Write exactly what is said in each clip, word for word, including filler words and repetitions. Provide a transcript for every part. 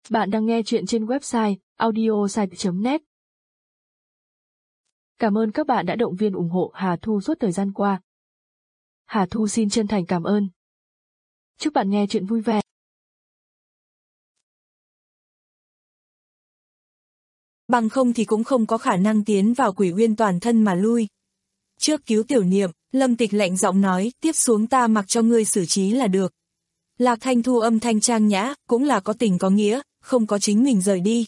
Bạn đang nghe chuyện trên website audiosite chấm net. Cảm ơn các bạn đã động viên ủng hộ Hà Thu suốt thời gian qua. Hà Thu xin chân thành cảm ơn. Chúc bạn nghe chuyện vui vẻ. Bằng không thì cũng không có khả năng tiến vào Quỷ Uyên toàn thân mà lui. Trước cứu Tiểu Niệm, Lâm Tịch lạnh giọng nói, tiếp xuống ta mặc cho ngươi xử trí là được. Lạc Thanh Thu âm thanh trang nhã, cũng là có tình có nghĩa, không có chính mình rời đi.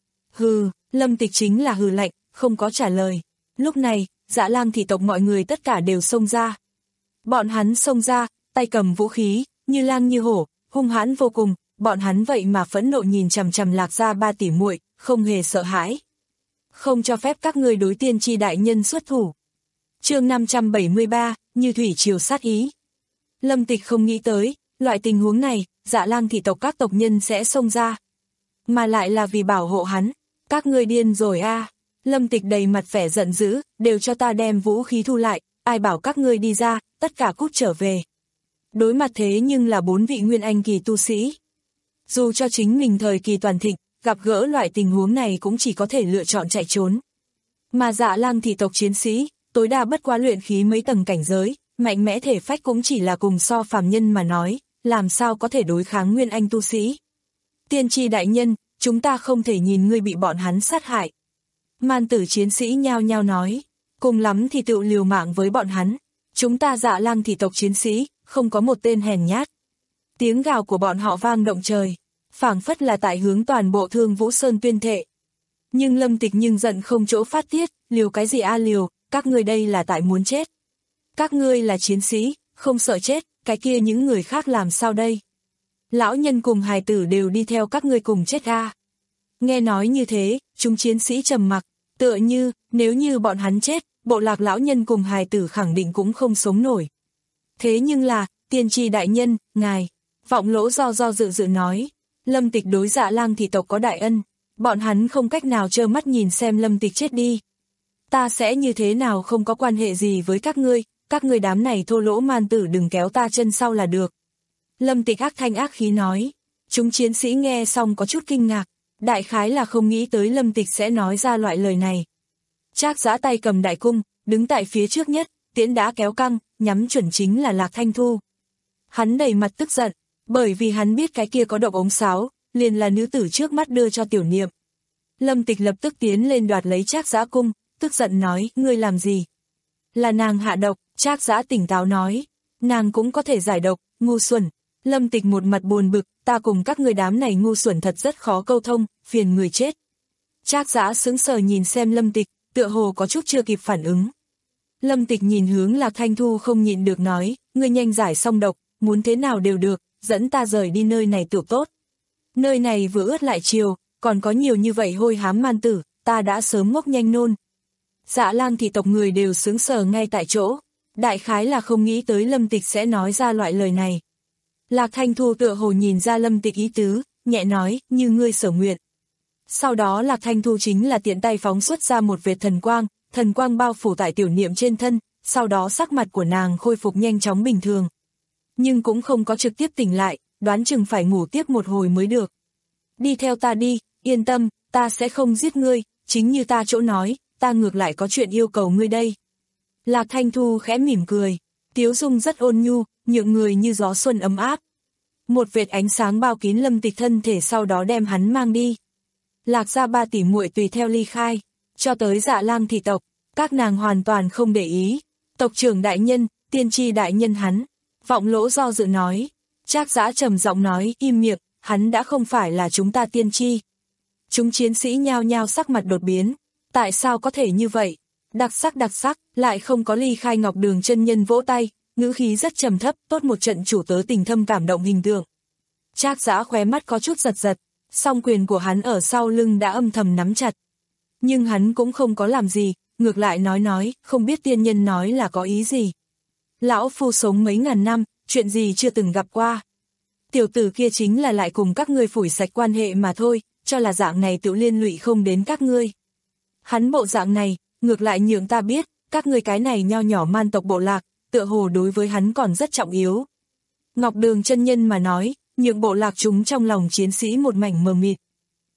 Hừ, Lâm Tịch chính là hừ lạnh, không có trả lời. Lúc này, Dạ Lang thị tộc mọi người tất cả đều xông ra. Bọn hắn xông ra, tay cầm vũ khí, như lang như hổ, hung hãn vô cùng, bọn hắn vậy mà phẫn nộ nhìn chằm chằm Lạc gia ba tỷ muội, không hề sợ hãi. Không cho phép các ngươi đối tiên tri đại nhân xuất thủ. Chương năm trăm bảy mươi ba, như thủy triều sát ý. Lâm Tịch không nghĩ tới, loại tình huống này, Dạ Lang thị tộc các tộc nhân sẽ xông ra. Mà lại là vì bảo hộ hắn, các ngươi điên rồi a. À. Lâm Tịch đầy mặt vẻ giận dữ, đều cho ta đem vũ khí thu lại, ai bảo các ngươi đi ra, tất cả cút trở về. Đối mặt thế nhưng là bốn vị nguyên anh kỳ tu sĩ. Dù cho chính mình thời kỳ toàn thịnh, gặp gỡ loại tình huống này cũng chỉ có thể lựa chọn chạy trốn. Mà Dạ Lang thị tộc chiến sĩ, tối đa bất quá luyện khí mấy tầng cảnh giới, mạnh mẽ thể phách cũng chỉ là cùng so phàm nhân mà nói, làm sao có thể đối kháng nguyên anh tu sĩ. Tiên tri đại nhân, chúng ta không thể nhìn ngươi bị bọn hắn sát hại. Man tử chiến sĩ nhao nhao nói, cùng lắm thì tự liều mạng với bọn hắn. Chúng ta Dạ Lang thị tộc chiến sĩ, không có một tên hèn nhát. Tiếng gào của bọn họ vang động trời, phảng phất là tại hướng toàn bộ Thương Vũ Sơn tuyên thệ. Nhưng Lâm Tịch nhưng giận không chỗ phát tiết, liều cái gì a liều, các ngươi đây là tại muốn chết. Các ngươi là chiến sĩ, không sợ chết, cái kia những người khác làm sao đây? Lão nhân cùng hài tử đều đi theo các ngươi cùng chết a. À. Nghe nói như thế, chúng chiến sĩ trầm mặc, tựa như, nếu như bọn hắn chết, bộ lạc lão nhân cùng hài tử khẳng định cũng không sống nổi. Thế nhưng là, tiên tri đại nhân, ngài, Vọng Lỗ do do dự dự nói, Lâm Tịch đối Dạ Lang thị tộc có đại ân, bọn hắn không cách nào trơ mắt nhìn xem Lâm Tịch chết đi. Ta sẽ như thế nào không có quan hệ gì với các ngươi, các ngươi đám này thô lỗ man tử đừng kéo ta chân sau là được. Lâm Tịch ác thanh ác khí nói, chúng chiến sĩ nghe xong có chút kinh ngạc, đại khái là không nghĩ tới Lâm Tịch sẽ nói ra loại lời này. Trác Giã tay cầm đại cung, đứng tại phía trước nhất, tiễn đã kéo căng, nhắm chuẩn chính là Lạc Thanh Thu. Hắn đầy mặt tức giận, bởi vì hắn biết cái kia có độc ống sáo, liền là nữ tử trước mắt đưa cho Tiểu Niệm. Lâm Tịch lập tức tiến lên đoạt lấy Trác Giã cung, tức giận nói, ngươi làm gì? Là nàng hạ độc, Trác Giã tỉnh táo nói, nàng cũng có thể giải độc, ngu xuẩn. Lâm Tịch một mặt buồn bực, ta cùng các người đám này ngu xuẩn thật rất khó câu thông, phiền người chết. Trác Giã sững sờ nhìn xem Lâm Tịch, tựa hồ có chút chưa kịp phản ứng. Lâm Tịch nhìn hướng Lạc Thanh Thu không nhịn được nói, ngươi nhanh giải xong độc, muốn thế nào đều được, dẫn ta rời đi nơi này tiểu tốt. Nơi này vừa ướt lại chiều, còn có nhiều như vậy hôi hám man tử, ta đã sớm ngốc nhanh nôn. Dạ Lang thị tộc người đều sững sờ ngay tại chỗ, đại khái là không nghĩ tới Lâm Tịch sẽ nói ra loại lời này. Lạc Thanh Thu tựa hồ nhìn ra Lâm Tịch ý tứ, nhẹ nói, như ngươi sở nguyện. Sau đó Lạc Thanh Thu chính là tiện tay phóng xuất ra một vệt thần quang, thần quang bao phủ tại Tiểu Niệm trên thân, sau đó sắc mặt của nàng khôi phục nhanh chóng bình thường. Nhưng cũng không có trực tiếp tỉnh lại, đoán chừng phải ngủ tiếp một hồi mới được. Đi theo ta đi, yên tâm, ta sẽ không giết ngươi, chính như ta chỗ nói, ta ngược lại có chuyện yêu cầu ngươi đây. Lạc Thanh Thu khẽ mỉm cười, tiếu dung rất ôn nhu, nhượng người như gió xuân ấm áp. Một vệt ánh sáng bao kín Lâm Tịch thân thể sau đó đem hắn mang đi. Lạc gia ba tỷ muội tùy theo ly khai, cho tới Dạ Lang thị tộc, các nàng hoàn toàn không để ý. Tộc trưởng đại nhân, tiên tri đại nhân hắn. Vọng Lỗ do dự nói, Trác Giã trầm giọng nói, im miệng, hắn đã không phải là chúng ta tiên tri. Chúng chiến sĩ nhao nhao sắc mặt đột biến, tại sao có thể như vậy? Đặc sắc đặc sắc, lại không có ly khai Ngọc Đường chân nhân vỗ tay, ngữ khí rất trầm thấp, tốt một trận chủ tớ tình thâm cảm động hình tượng. Trác Giã khóe mắt có chút giật giật, song quyền của hắn ở sau lưng đã âm thầm nắm chặt. Nhưng hắn cũng không có làm gì, ngược lại nói nói, không biết tiên nhân nói là có ý gì. Lão phu sống mấy ngàn năm, chuyện gì chưa từng gặp qua. Tiểu tử kia chính là lại cùng các ngươi phủi sạch quan hệ mà thôi, cho là dạng này tự liên lụy không đến các ngươi. Hắn bộ dạng này, ngược lại nhượng ta biết, các ngươi cái này nho nhỏ man tộc bộ lạc, tựa hồ đối với hắn còn rất trọng yếu. Ngọc Đường chân nhân mà nói, nhượng bộ lạc chúng trong lòng chiến sĩ một mảnh mờ mịt.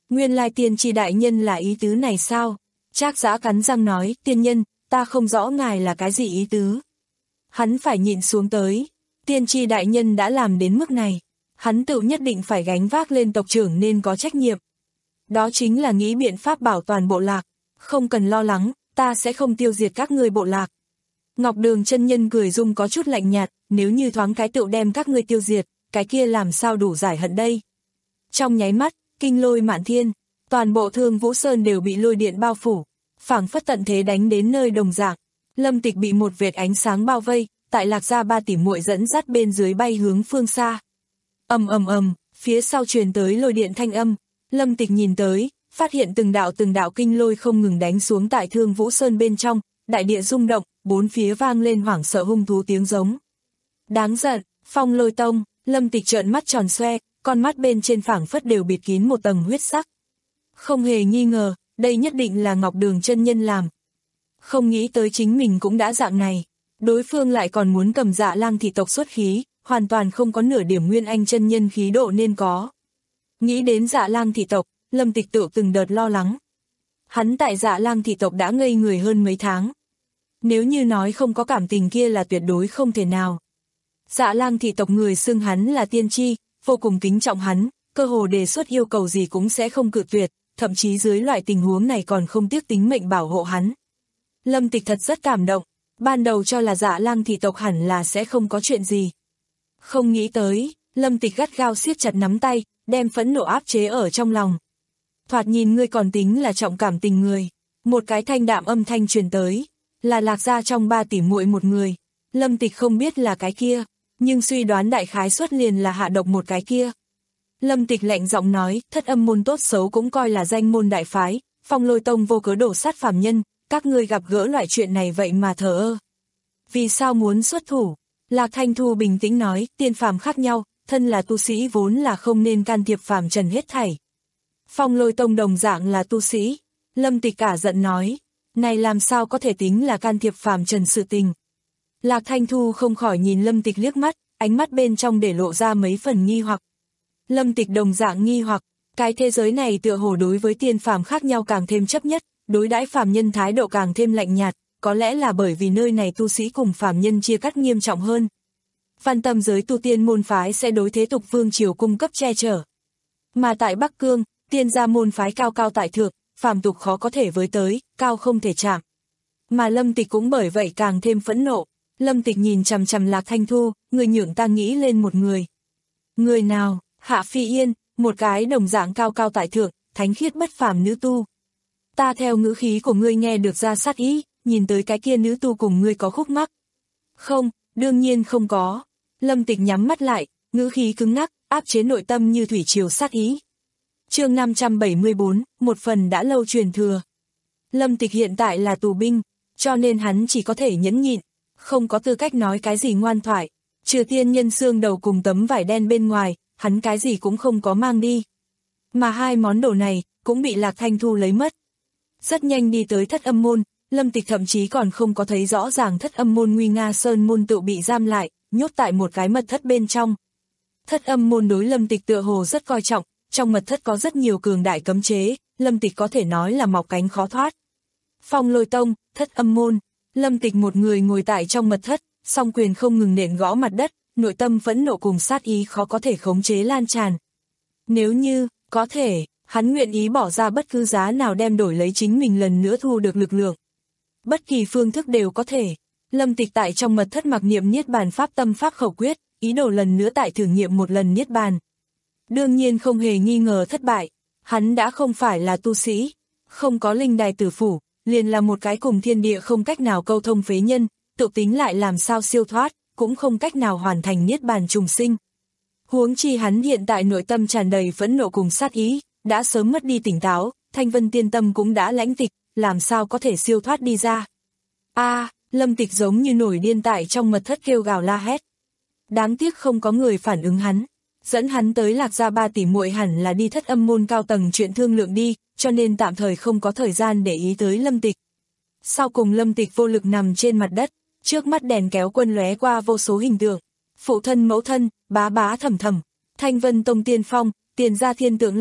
Nguyên lai tiên tri đại nhân là ý tứ này sao? Trác Giã cắn răng nói, tiên nhân, ta không rõ ngài là cái gì ý tứ. Hắn phải nhịn xuống tới, tiên tri đại nhân đã làm đến mức này, hắn tự nhất định phải gánh vác lên tộc trưởng nên có trách nhiệm. Đó chính là nghĩ biện pháp bảo toàn bộ lạc, không cần lo lắng, ta sẽ không tiêu diệt các ngươi bộ lạc. Ngọc Đường chân nhân cười dung có chút lạnh nhạt, nếu như thoáng cái tựu đem các ngươi tiêu diệt, cái kia làm sao đủ giải hận đây. Trong nháy mắt, kinh lôi mạn thiên, toàn bộ Thương Vũ Sơn đều bị lôi điện bao phủ, phảng phất tận thế đánh đến nơi đồng dạng. Lâm Tịch bị một vệt ánh sáng bao vây, tại Lạc gia ba tỷ muội dẫn dắt bên dưới bay hướng phương xa. Ầm ầm ầm, phía sau truyền tới lôi điện thanh âm, Lâm Tịch nhìn tới, phát hiện từng đạo từng đạo kinh lôi không ngừng đánh xuống tại Thương Vũ Sơn bên trong, đại địa rung động, bốn phía vang lên hoảng sợ hung thú tiếng giống. Đáng giận, Phong Lôi Tông. Lâm Tịch trợn mắt tròn xoe, con mắt bên trên phảng phất đều bịt kín một tầng huyết sắc. Không hề nghi ngờ, đây nhất định là Ngọc Đường chân nhân làm. Không nghĩ tới chính mình cũng đã dạng này, đối phương lại còn muốn cầm Dạ Lang thị tộc xuất khí, hoàn toàn không có nửa điểm Nguyên Anh chân nhân khí độ nên có. Nghĩ đến Dạ Lang thị tộc, Lâm Tịch tự từng đợt lo lắng. Hắn tại Dạ Lang thị tộc đã ngây người hơn mấy tháng. Nếu như nói không có cảm tình kia là tuyệt đối không thể nào. Dạ Lang thị tộc người xưng hắn là tiên tri, vô cùng kính trọng hắn, cơ hồ đề xuất yêu cầu gì cũng sẽ không cự tuyệt, thậm chí dưới loại tình huống này còn không tiếc tính mệnh bảo hộ hắn. Lâm Tịch thật rất cảm động, ban đầu cho là Dạ Lang thị tộc hẳn là sẽ không có chuyện gì. Không nghĩ tới, Lâm Tịch gắt gao siết chặt nắm tay, đem phẫn nộ áp chế ở trong lòng. Thoạt nhìn ngươi còn tính là trọng cảm tình người. Một cái thanh đạm âm thanh truyền tới, là Lạc gia trong ba tỷ muội một người. Lâm Tịch không biết là cái kia, nhưng suy đoán đại khái xuất liền là hạ độc một cái kia. Lâm Tịch lạnh giọng nói, Thất Âm môn tốt xấu cũng coi là danh môn đại phái, Phong Lôi Tông vô cớ đổ sát phàm nhân, các ngươi gặp gỡ loại chuyện này vậy mà thờ ơ. Vì sao muốn xuất thủ? Lạc Thanh Thu bình tĩnh nói, tiên phàm khác nhau, thân là tu sĩ vốn là không nên can thiệp phàm trần hết thảy. Phong Lôi Tông đồng dạng là tu sĩ. Lâm Tịch cả giận nói, này làm sao có thể tính là can thiệp phàm trần sự tình. Lạc Thanh Thu không khỏi nhìn Lâm Tịch liếc mắt, ánh mắt bên trong để lộ ra mấy phần nghi hoặc. Lâm Tịch đồng dạng nghi hoặc, cái thế giới này tựa hồ đối với tiên phàm khác nhau càng thêm chấp nhất, đối đãi phàm nhân thái độ càng thêm lạnh nhạt, có lẽ là bởi vì nơi này tu sĩ cùng phàm nhân chia cắt nghiêm trọng hơn. Văn Tâm giới tu tiên môn phái sẽ đối thế tục vương triều cung cấp che chở. Mà tại Bắc Cương, tiên gia môn phái cao cao tại thượng, phàm tục khó có thể với tới, cao không thể chạm. Mà Lâm Tịch cũng bởi vậy càng thêm phẫn nộ. Lâm Tịch nhìn chằm chằm Lạc Thanh Thu, người nhượng ta nghĩ lên một người. Người nào? Hạ Phi Yên, một cái đồng dạng cao cao tại thượng, thánh khiết bất phàm nữ tu. Ta theo ngữ khí của ngươi nghe được ra sát ý, nhìn tới cái kia nữ tu cùng ngươi có khúc mắc. Không, đương nhiên không có. Lâm Tịch nhắm mắt lại, ngữ khí cứng ngắc, áp chế nội tâm như thủy triều sát ý. Chương năm trăm bảy mươi bốn, một phần đã lâu truyền thừa. Lâm Tịch hiện tại là tù binh, cho nên hắn chỉ có thể nhẫn nhịn, không có tư cách nói cái gì ngoan thoại. Trừ tiên nhân xương đầu cùng tấm vải đen bên ngoài, hắn cái gì cũng không có mang đi. Mà hai món đồ này cũng bị Lạc Thanh Thu lấy mất. Rất nhanh đi tới Thất Âm môn, Lâm Tịch thậm chí còn không có thấy rõ ràng Thất Âm môn Nguy Nga Sơn môn tự bị giam lại, nhốt tại một cái mật thất bên trong. Thất Âm môn đối Lâm Tịch tựa hồ rất coi trọng, trong mật thất có rất nhiều cường đại cấm chế, Lâm Tịch có thể nói là mọc cánh khó thoát. Phong Lôi Tông, Thất Âm môn, Lâm Tịch một người ngồi tại trong mật thất, song quyền không ngừng nện gõ mặt đất, nội tâm phẫn nộ cùng sát ý khó có thể khống chế lan tràn. Nếu như, có thể, hắn nguyện ý bỏ ra bất cứ giá nào đem đổi lấy chính mình lần nữa thu được lực lượng. Bất kỳ phương thức đều có thể. Lâm Tịch tại trong mật thất mặc niệm niết bàn pháp tâm pháp khẩu quyết, ý đồ lần nữa tại thử nghiệm một lần niết bàn. Đương nhiên không hề nghi ngờ thất bại, hắn đã không phải là tu sĩ, không có linh đài tử phủ, liền là một cái cùng thiên địa không cách nào câu thông phế nhân, tự tính lại làm sao siêu thoát, cũng không cách nào hoàn thành niết bàn trùng sinh. Huống chi hắn hiện tại nội tâm tràn đầy phẫn nộ cùng sát ý, đã sớm mất đi tỉnh táo, Thanh Vân Tiên Tâm cũng đã lãnh tịch, làm sao có thể siêu thoát đi ra. A, à, Lâm Tịch giống như nổi điên tại trong mật thất kêu gào la hét. Đáng tiếc không có người phản ứng hắn, dẫn hắn tới Lạc gia ba tỷ muội hẳn là đi Thất Âm môn cao tầng chuyện thương lượng đi, cho nên tạm thời không có thời gian để ý tới Lâm Tịch. Sau cùng Lâm Tịch vô lực nằm trên mặt đất, trước mắt đèn kéo quân lóe qua vô số hình tượng, phụ thân mẫu thân, bá bá thầm thầm, Thanh Vân Tông tiên phong, Tiền gia thiên tượng lâu,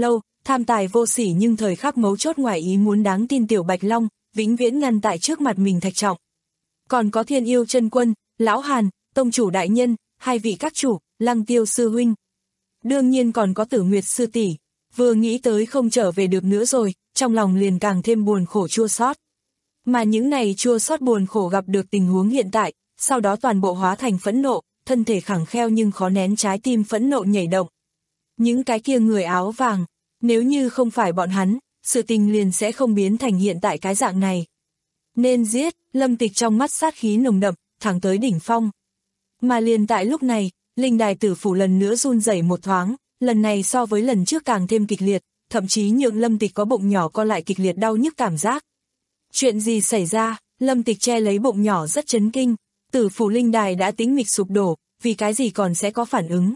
tham tài vô sỉ nhưng thời khắc mấu chốt ngoài ý muốn đáng tin tiểu Bạch Long, vĩnh viễn ngăn tại trước mặt mình Thạch Trọng. Còn có Thiên Yêu Chân Quân, Lão Hàn, Tông chủ đại nhân, hai vị các chủ, Lăng Tiêu sư huynh. Đương nhiên còn có Tử Nguyệt sư tỷ. Vừa nghĩ tới không trở về được nữa rồi, trong lòng liền càng thêm buồn khổ chua xót. Mà những này chua xót buồn khổ gặp được tình huống hiện tại, sau đó toàn bộ hóa thành phẫn nộ, thân thể khẳng kheo nhưng khó nén trái tim phẫn nộ nhảy động. Những cái kia người áo vàng, nếu như không phải bọn hắn, sự tình liền sẽ không biến thành hiện tại cái dạng này. Nên giết, Lâm Tịch trong mắt sát khí nồng đậm, thẳng tới đỉnh phong. Mà liền tại lúc này, linh đài tử phủ lần nữa run rẩy một thoáng, lần này so với lần trước càng thêm kịch liệt, thậm chí nhượng Lâm Tịch có bụng nhỏ co lại kịch liệt đau nhức cảm giác. Chuyện gì xảy ra? Lâm Tịch che lấy bụng nhỏ rất chấn kinh, tử phủ linh đài đã tĩnh mịch sụp đổ, vì cái gì còn sẽ có phản ứng.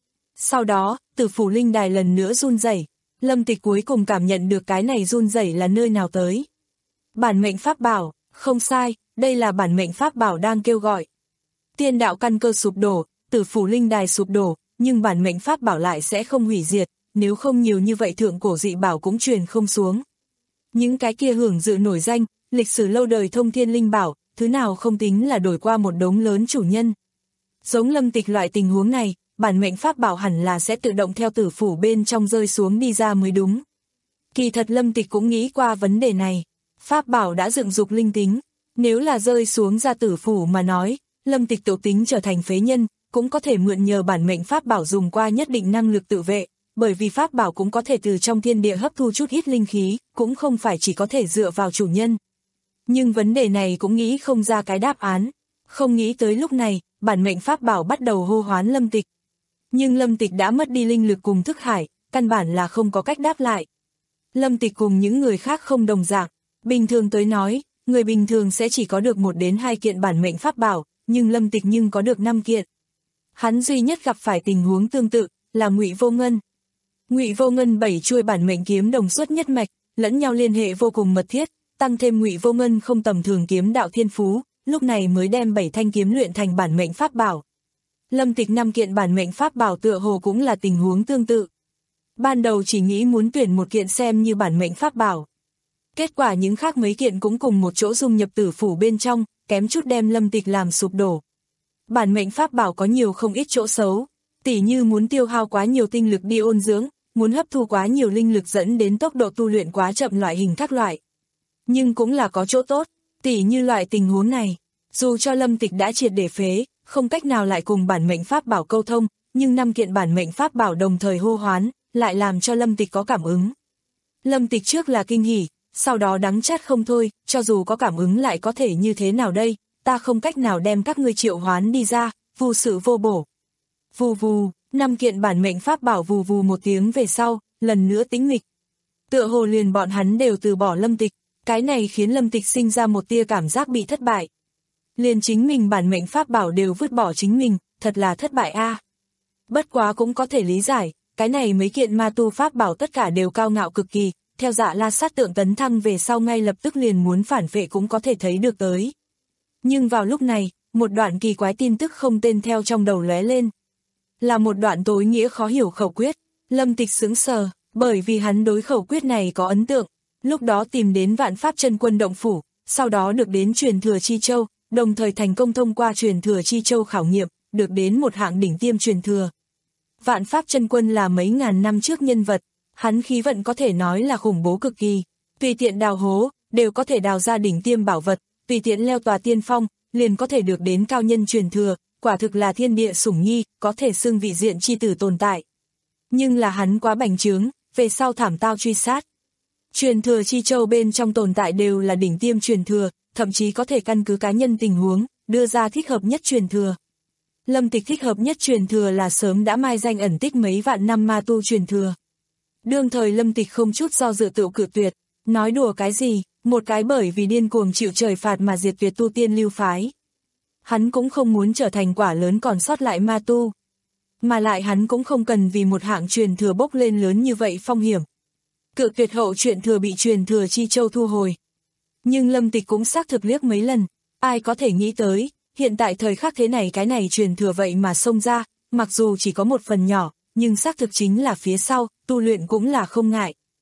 Sau đó, tử phủ linh đài lần nữa run rẩy, Lâm Tịch cuối cùng cảm nhận được cái này run rẩy là nơi nào tới. Bản mệnh pháp bảo, không sai, đây là bản mệnh pháp bảo đang kêu gọi. Tiên đạo căn cơ sụp đổ, tử phủ linh đài sụp đổ, nhưng bản mệnh pháp bảo lại sẽ không hủy diệt, nếu không nhiều như vậy thượng cổ dị bảo cũng truyền không xuống. Những cái kia hưởng dự nổi danh, lịch sử lâu đời thông thiên linh bảo, thứ nào không tính là đổi qua một đống lớn chủ nhân. Giống Lâm Tịch loại tình huống này, bản mệnh pháp bảo hẳn là sẽ tự động theo tử phủ bên trong rơi xuống đi ra mới đúng. Kỳ thật Lâm Tịch cũng nghĩ qua vấn đề này. Pháp bảo đã dựng dục linh tính, nếu là rơi xuống ra tử phủ mà nói, Lâm Tịch tự tính trở thành phế nhân, cũng có thể mượn nhờ bản mệnh pháp bảo dùng qua nhất định năng lực tự vệ, bởi vì pháp bảo cũng có thể từ trong thiên địa hấp thu chút ít linh khí, cũng không phải chỉ có thể dựa vào chủ nhân. Nhưng vấn đề này cũng nghĩ không ra cái đáp án, không nghĩ tới lúc này, bản mệnh pháp bảo bắt đầu hô hoán Lâm Tịch. Nhưng Lâm Tịch đã mất đi linh lực cùng thức hải, căn bản là không có cách đáp lại. Lâm Tịch cùng những người khác không đồng dạng, bình thường tới nói, người bình thường sẽ chỉ có được một đến hai kiện bản mệnh pháp bảo, nhưng Lâm Tịch nhưng có được năm kiện. Hắn duy nhất gặp phải tình huống tương tự, là Ngụy Vô Ngân. Ngụy Vô Ngân bảy chuôi bản mệnh kiếm đồng xuất nhất mạch, lẫn nhau liên hệ vô cùng mật thiết, tăng thêm Ngụy Vô Ngân không tầm thường kiếm đạo thiên phú, lúc này mới đem bảy thanh kiếm luyện thành bản mệnh pháp bảo. Lâm Tịch năm kiện bản mệnh pháp bảo tựa hồ cũng là tình huống tương tự. Ban đầu chỉ nghĩ muốn tuyển một kiện xem như bản mệnh pháp bảo. Kết quả những khác mấy kiện cũng cùng một chỗ dung nhập tử phủ bên trong, kém chút đem Lâm Tịch làm sụp đổ. Bản mệnh pháp bảo có nhiều không ít chỗ xấu, tỉ như muốn tiêu hao quá nhiều tinh lực đi ôn dưỡng, muốn hấp thu quá nhiều linh lực dẫn đến tốc độ tu luyện quá chậm loại hình các loại. Nhưng cũng là có chỗ tốt, tỉ như loại tình huống này, dù cho Lâm Tịch đã triệt để phế, không cách nào lại cùng bản mệnh pháp bảo câu thông, nhưng năm kiện bản mệnh pháp bảo đồng thời hô hoán, lại làm cho Lâm Tịch có cảm ứng. Lâm Tịch trước là kinh hỉ, sau đó đắng chát không thôi, cho dù có cảm ứng lại có thể như thế nào đây, ta không cách nào đem các ngươi triệu hoán đi ra, vô sự vô bổ. Vù vù, năm kiện bản mệnh pháp bảo vù vù một tiếng về sau, lần nữa tĩnh mịch. Tựa hồ liền bọn hắn đều từ bỏ Lâm Tịch, cái này khiến Lâm Tịch sinh ra một tia cảm giác bị thất bại. Liền chính mình bản mệnh pháp bảo đều vứt bỏ chính mình, thật là thất bại a. À. Bất quá cũng có thể lý giải, cái này mấy kiện ma tu pháp bảo tất cả đều cao ngạo cực kỳ, theo Dạ La Sát tượng tấn thăng về sau ngay lập tức liền muốn phản vệ cũng có thể thấy được tới. Nhưng vào lúc này, một đoạn kỳ quái tin tức không tên theo trong đầu lóe lên. Là một đoạn tối nghĩa khó hiểu khẩu quyết, Lâm Tịch sững sờ, bởi vì hắn đối khẩu quyết này có ấn tượng, lúc đó tìm đến Vạn Pháp Chân Quân động phủ, sau đó được đến truyền thừa Chi Châu, đồng thời thành công thông qua truyền thừa Chi Châu khảo nghiệm, được đến một hạng đỉnh tiêm truyền thừa. Vạn Pháp Chân Quân là mấy ngàn năm trước nhân vật, hắn khí vận có thể nói là khủng bố cực kỳ, tùy tiện đào hố, đều có thể đào ra đỉnh tiêm bảo vật, tùy tiện leo tòa tiên phong, liền có thể được đến cao nhân truyền thừa, quả thực là thiên địa sủng nhi, có thể xưng vị diện chi tử tồn tại. Nhưng là hắn quá bành trướng, về sau thảm tao truy sát. Truyền thừa Chi Châu bên trong tồn tại đều là đỉnh tiêm truyền thừa, thậm chí có thể căn cứ cá nhân tình huống, đưa ra thích hợp nhất truyền thừa. Lâm Tịch thích hợp nhất truyền thừa là sớm đã mai danh ẩn tích mấy vạn năm ma tu truyền thừa. Đương thời Lâm Tịch không chút do dự tự cự tuyệt, nói đùa cái gì, một cái bởi vì điên cuồng chịu trời phạt mà diệt tuyệt tu tiên lưu phái. Hắn cũng không muốn trở thành quả lớn còn sót lại ma tu. Mà lại hắn cũng không cần vì một hạng truyền thừa bốc lên lớn như vậy phong hiểm. Cự tuyệt hậu truyền thừa bị truyền thừa Chi Châu thu hồi. Nhưng Lâm Tịch cũng xác thực liếc mấy lần, ai có thể nghĩ tới, hiện tại thời khắc thế này cái này truyền thừa vậy mà xông ra, mặc dù chỉ có một phần nhỏ, nhưng xác thực chính là phía sau, tu luyện cũng là không ngại.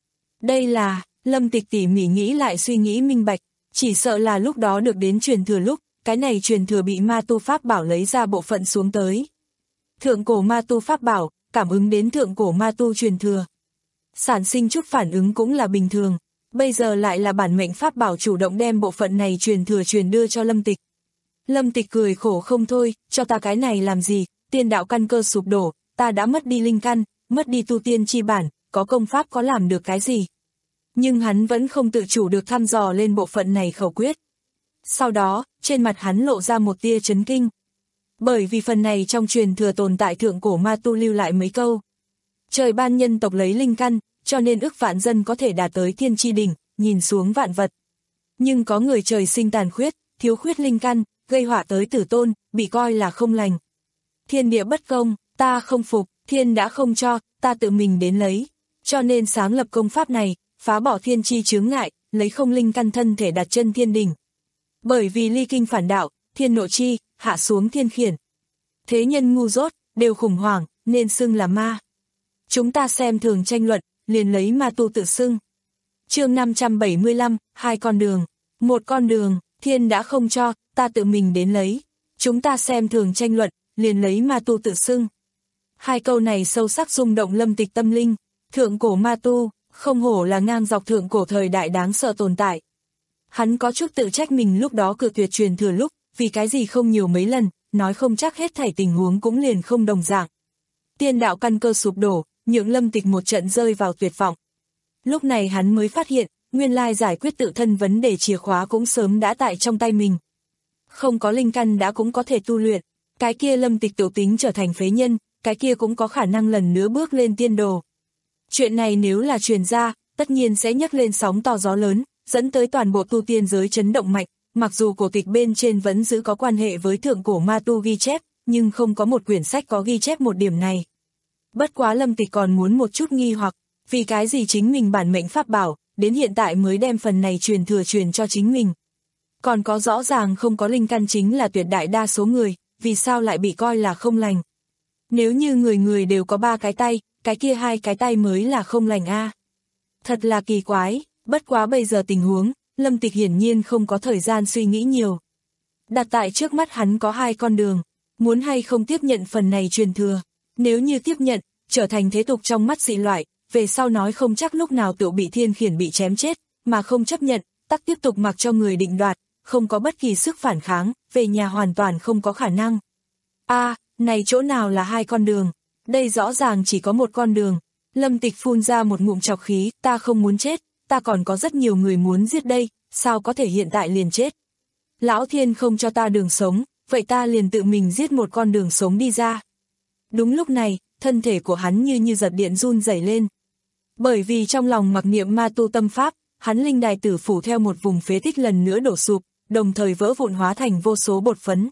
Đây là, Lâm Tịch tỉ mỉ nghĩ lại suy nghĩ minh bạch, chỉ sợ là lúc đó được đến truyền thừa lúc, cái này truyền thừa bị ma tu pháp bảo lấy ra bộ phận xuống tới. Thượng cổ ma tu pháp bảo, cảm ứng đến thượng cổ ma tu truyền thừa. Sản sinh chút phản ứng cũng là bình thường, bây giờ lại là bản mệnh pháp bảo chủ động đem bộ phận này truyền thừa truyền đưa cho Lâm Tịch. Lâm Tịch cười khổ không thôi, cho ta cái này làm gì, tiên đạo căn cơ sụp đổ, ta đã mất đi linh căn, mất đi tu tiên chi bản, có công pháp có làm được cái gì. Nhưng hắn vẫn không tự chủ được thăm dò lên bộ phận này khẩu quyết. Sau đó, trên mặt hắn lộ ra một tia chấn kinh. Bởi vì phần này trong truyền thừa tồn tại thượng cổ ma tu lưu lại mấy câu. Trời ban nhân tộc lấy linh căn, cho nên ức vạn dân có thể đạt tới thiên chi đỉnh, nhìn xuống vạn vật. Nhưng có người trời sinh tàn khuyết, thiếu khuyết linh căn, gây họa tới tử tôn, bị coi là không lành. Thiên địa bất công, ta không phục, thiên đã không cho, ta tự mình đến lấy. Cho nên sáng lập công pháp này, phá bỏ thiên chi chướng ngại, lấy không linh căn thân thể đặt chân thiên đỉnh. Bởi vì ly kinh phản đạo, thiên nộ chi, hạ xuống thiên khiển. Thế nhân ngu dốt, đều khủng hoảng, nên xưng là ma. Chúng ta xem thường tranh luận, liền lấy ma tu tự xưng. Chương năm trăm bảy mươi lăm, hai con đường. Một con đường, thiên đã không cho, ta tự mình đến lấy. Chúng ta xem thường tranh luận, liền lấy ma tu tự xưng. Hai câu này sâu sắc rung động Lâm Tịch tâm linh. Thượng cổ ma tu, không hổ là ngang dọc thượng cổ thời đại đáng sợ tồn tại. Hắn có chút tự trách mình lúc đó cự tuyệt truyền thừa lúc, vì cái gì không nhiều mấy lần, nói không chắc hết thảy tình huống cũng liền không đồng dạng. Tiên đạo căn cơ sụp đổ, nhượng Lâm Tịch một trận rơi vào tuyệt vọng. Lúc này hắn mới phát hiện, nguyên lai giải quyết tự thân vấn đề chìa khóa cũng sớm đã tại trong tay mình. Không có linh căn đã cũng có thể tu luyện, cái kia Lâm Tịch tiểu tính trở thành phế nhân, cái kia cũng có khả năng lần nữa bước lên tiên đồ. Chuyện này nếu là truyền ra, tất nhiên sẽ nhấc lên sóng to gió lớn, dẫn tới toàn bộ tu tiên giới chấn động mạnh, mặc dù cổ tịch bên trên vẫn giữ có quan hệ với thượng cổ ma tu ghi chép, nhưng không có một quyển sách có ghi chép một điểm này. Bất quá Lâm Tịch còn muốn một chút nghi hoặc, vì cái gì chính mình bản mệnh pháp bảo, đến hiện tại mới đem phần này truyền thừa truyền cho chính mình. Còn có rõ ràng không có linh căn chính là tuyệt đại đa số người, vì sao lại bị coi là không lành. Nếu như người người đều có ba cái tay, cái kia hai cái tay mới là không lành a. Thật là kỳ quái, bất quá bây giờ tình huống, Lâm Tịch hiển nhiên không có thời gian suy nghĩ nhiều. Đặt tại trước mắt hắn có hai con đường, muốn hay không tiếp nhận phần này truyền thừa. Nếu như tiếp nhận, trở thành thế tục trong mắt dị loại, về sau nói không chắc lúc nào tự bị thiên khiển bị chém chết, mà không chấp nhận, tắc tiếp tục mặc cho người định đoạt, không có bất kỳ sức phản kháng, về nhà hoàn toàn không có khả năng. A, à, này chỗ nào là hai con đường, đây rõ ràng chỉ có một con đường. Lâm Tịch phun ra một ngụm trọc khí, ta không muốn chết, ta còn có rất nhiều người muốn giết đây, sao có thể hiện tại liền chết. Lão Thiên không cho ta đường sống, vậy ta liền tự mình giết một con đường sống đi ra. Đúng lúc này, thân thể của hắn như như giật điện run rẩy lên. Bởi vì trong lòng mặc niệm ma tu tâm pháp, hắn linh đài tử phủ theo một vùng phế tích lần nữa đổ sụp, đồng thời vỡ vụn hóa thành vô số bột phấn.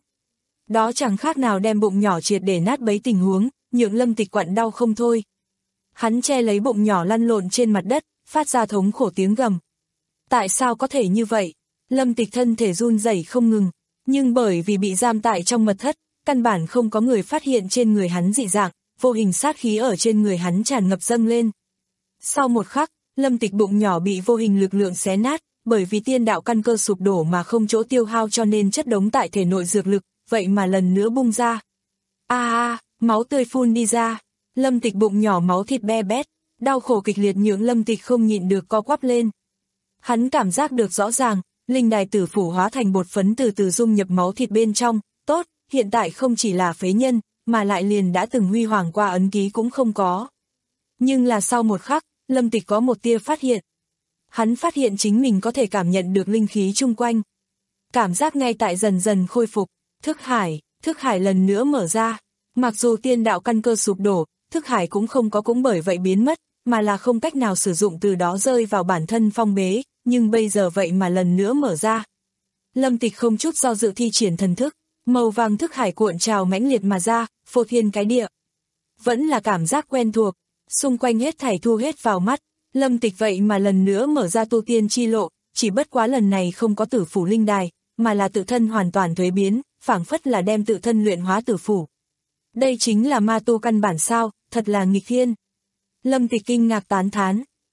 Đó chẳng khác nào đem bụng nhỏ triệt để nát bấy tình huống, nhượng Lâm Tịch quặn đau không thôi. Hắn che lấy bụng nhỏ lăn lộn trên mặt đất, phát ra thống khổ tiếng gầm. Tại sao có thể như vậy? Lâm Tịch thân thể run rẩy không ngừng, nhưng bởi vì bị giam tại trong mật thất, căn bản không có người phát hiện trên người hắn dị dạng, vô hình sát khí ở trên người hắn tràn ngập dâng lên. Sau một khắc, Lâm Tịch bụng nhỏ bị vô hình lực lượng xé nát, bởi vì tiên đạo căn cơ sụp đổ mà không chỗ tiêu hao cho nên chất đống tại thể nội dược lực, vậy mà lần nữa bung ra. A a, máu tươi phun đi ra. Lâm Tịch bụng nhỏ máu thịt be bét, đau khổ kịch liệt nhượng Lâm Tịch không nhịn được co quắp lên. Hắn cảm giác được rõ ràng, linh đài tử phủ hóa thành bột phấn từ từ dung nhập máu thịt bên trong, tốt, hiện tại không chỉ là phế nhân, mà lại liền đã từng huy hoàng qua ấn ký cũng không có. Nhưng là sau một khắc, Lâm Tịch có một tia phát hiện. Hắn phát hiện chính mình có thể cảm nhận được linh khí chung quanh. Cảm giác ngay tại dần dần khôi phục, thức hải, thức hải lần nữa mở ra. Mặc dù tiên đạo căn cơ sụp đổ, thức hải cũng không có cũng bởi vậy biến mất, mà là không cách nào sử dụng từ đó rơi vào bản thân phong bế, nhưng bây giờ vậy mà lần nữa mở ra. Lâm Tịch không chút do dự thi triển thần thức, màu vàng thức hải cuộn trào mãnh liệt mà ra, phô thiên cái địa. Vẫn là cảm giác quen thuộc, xung quanh hết thảy thu hết vào mắt, Lâm Tịch vậy mà lần nữa mở ra tu tiên chi lộ, chỉ bất quá lần này không có tử phủ linh đài, mà là tự thân hoàn toàn thuế biến, phảng phất là đem tự thân luyện hóa tử phủ. Đây chính là ma tu căn bản sao, thật là nghịch thiên. Lâm Tịch kinh ngạc tán thán,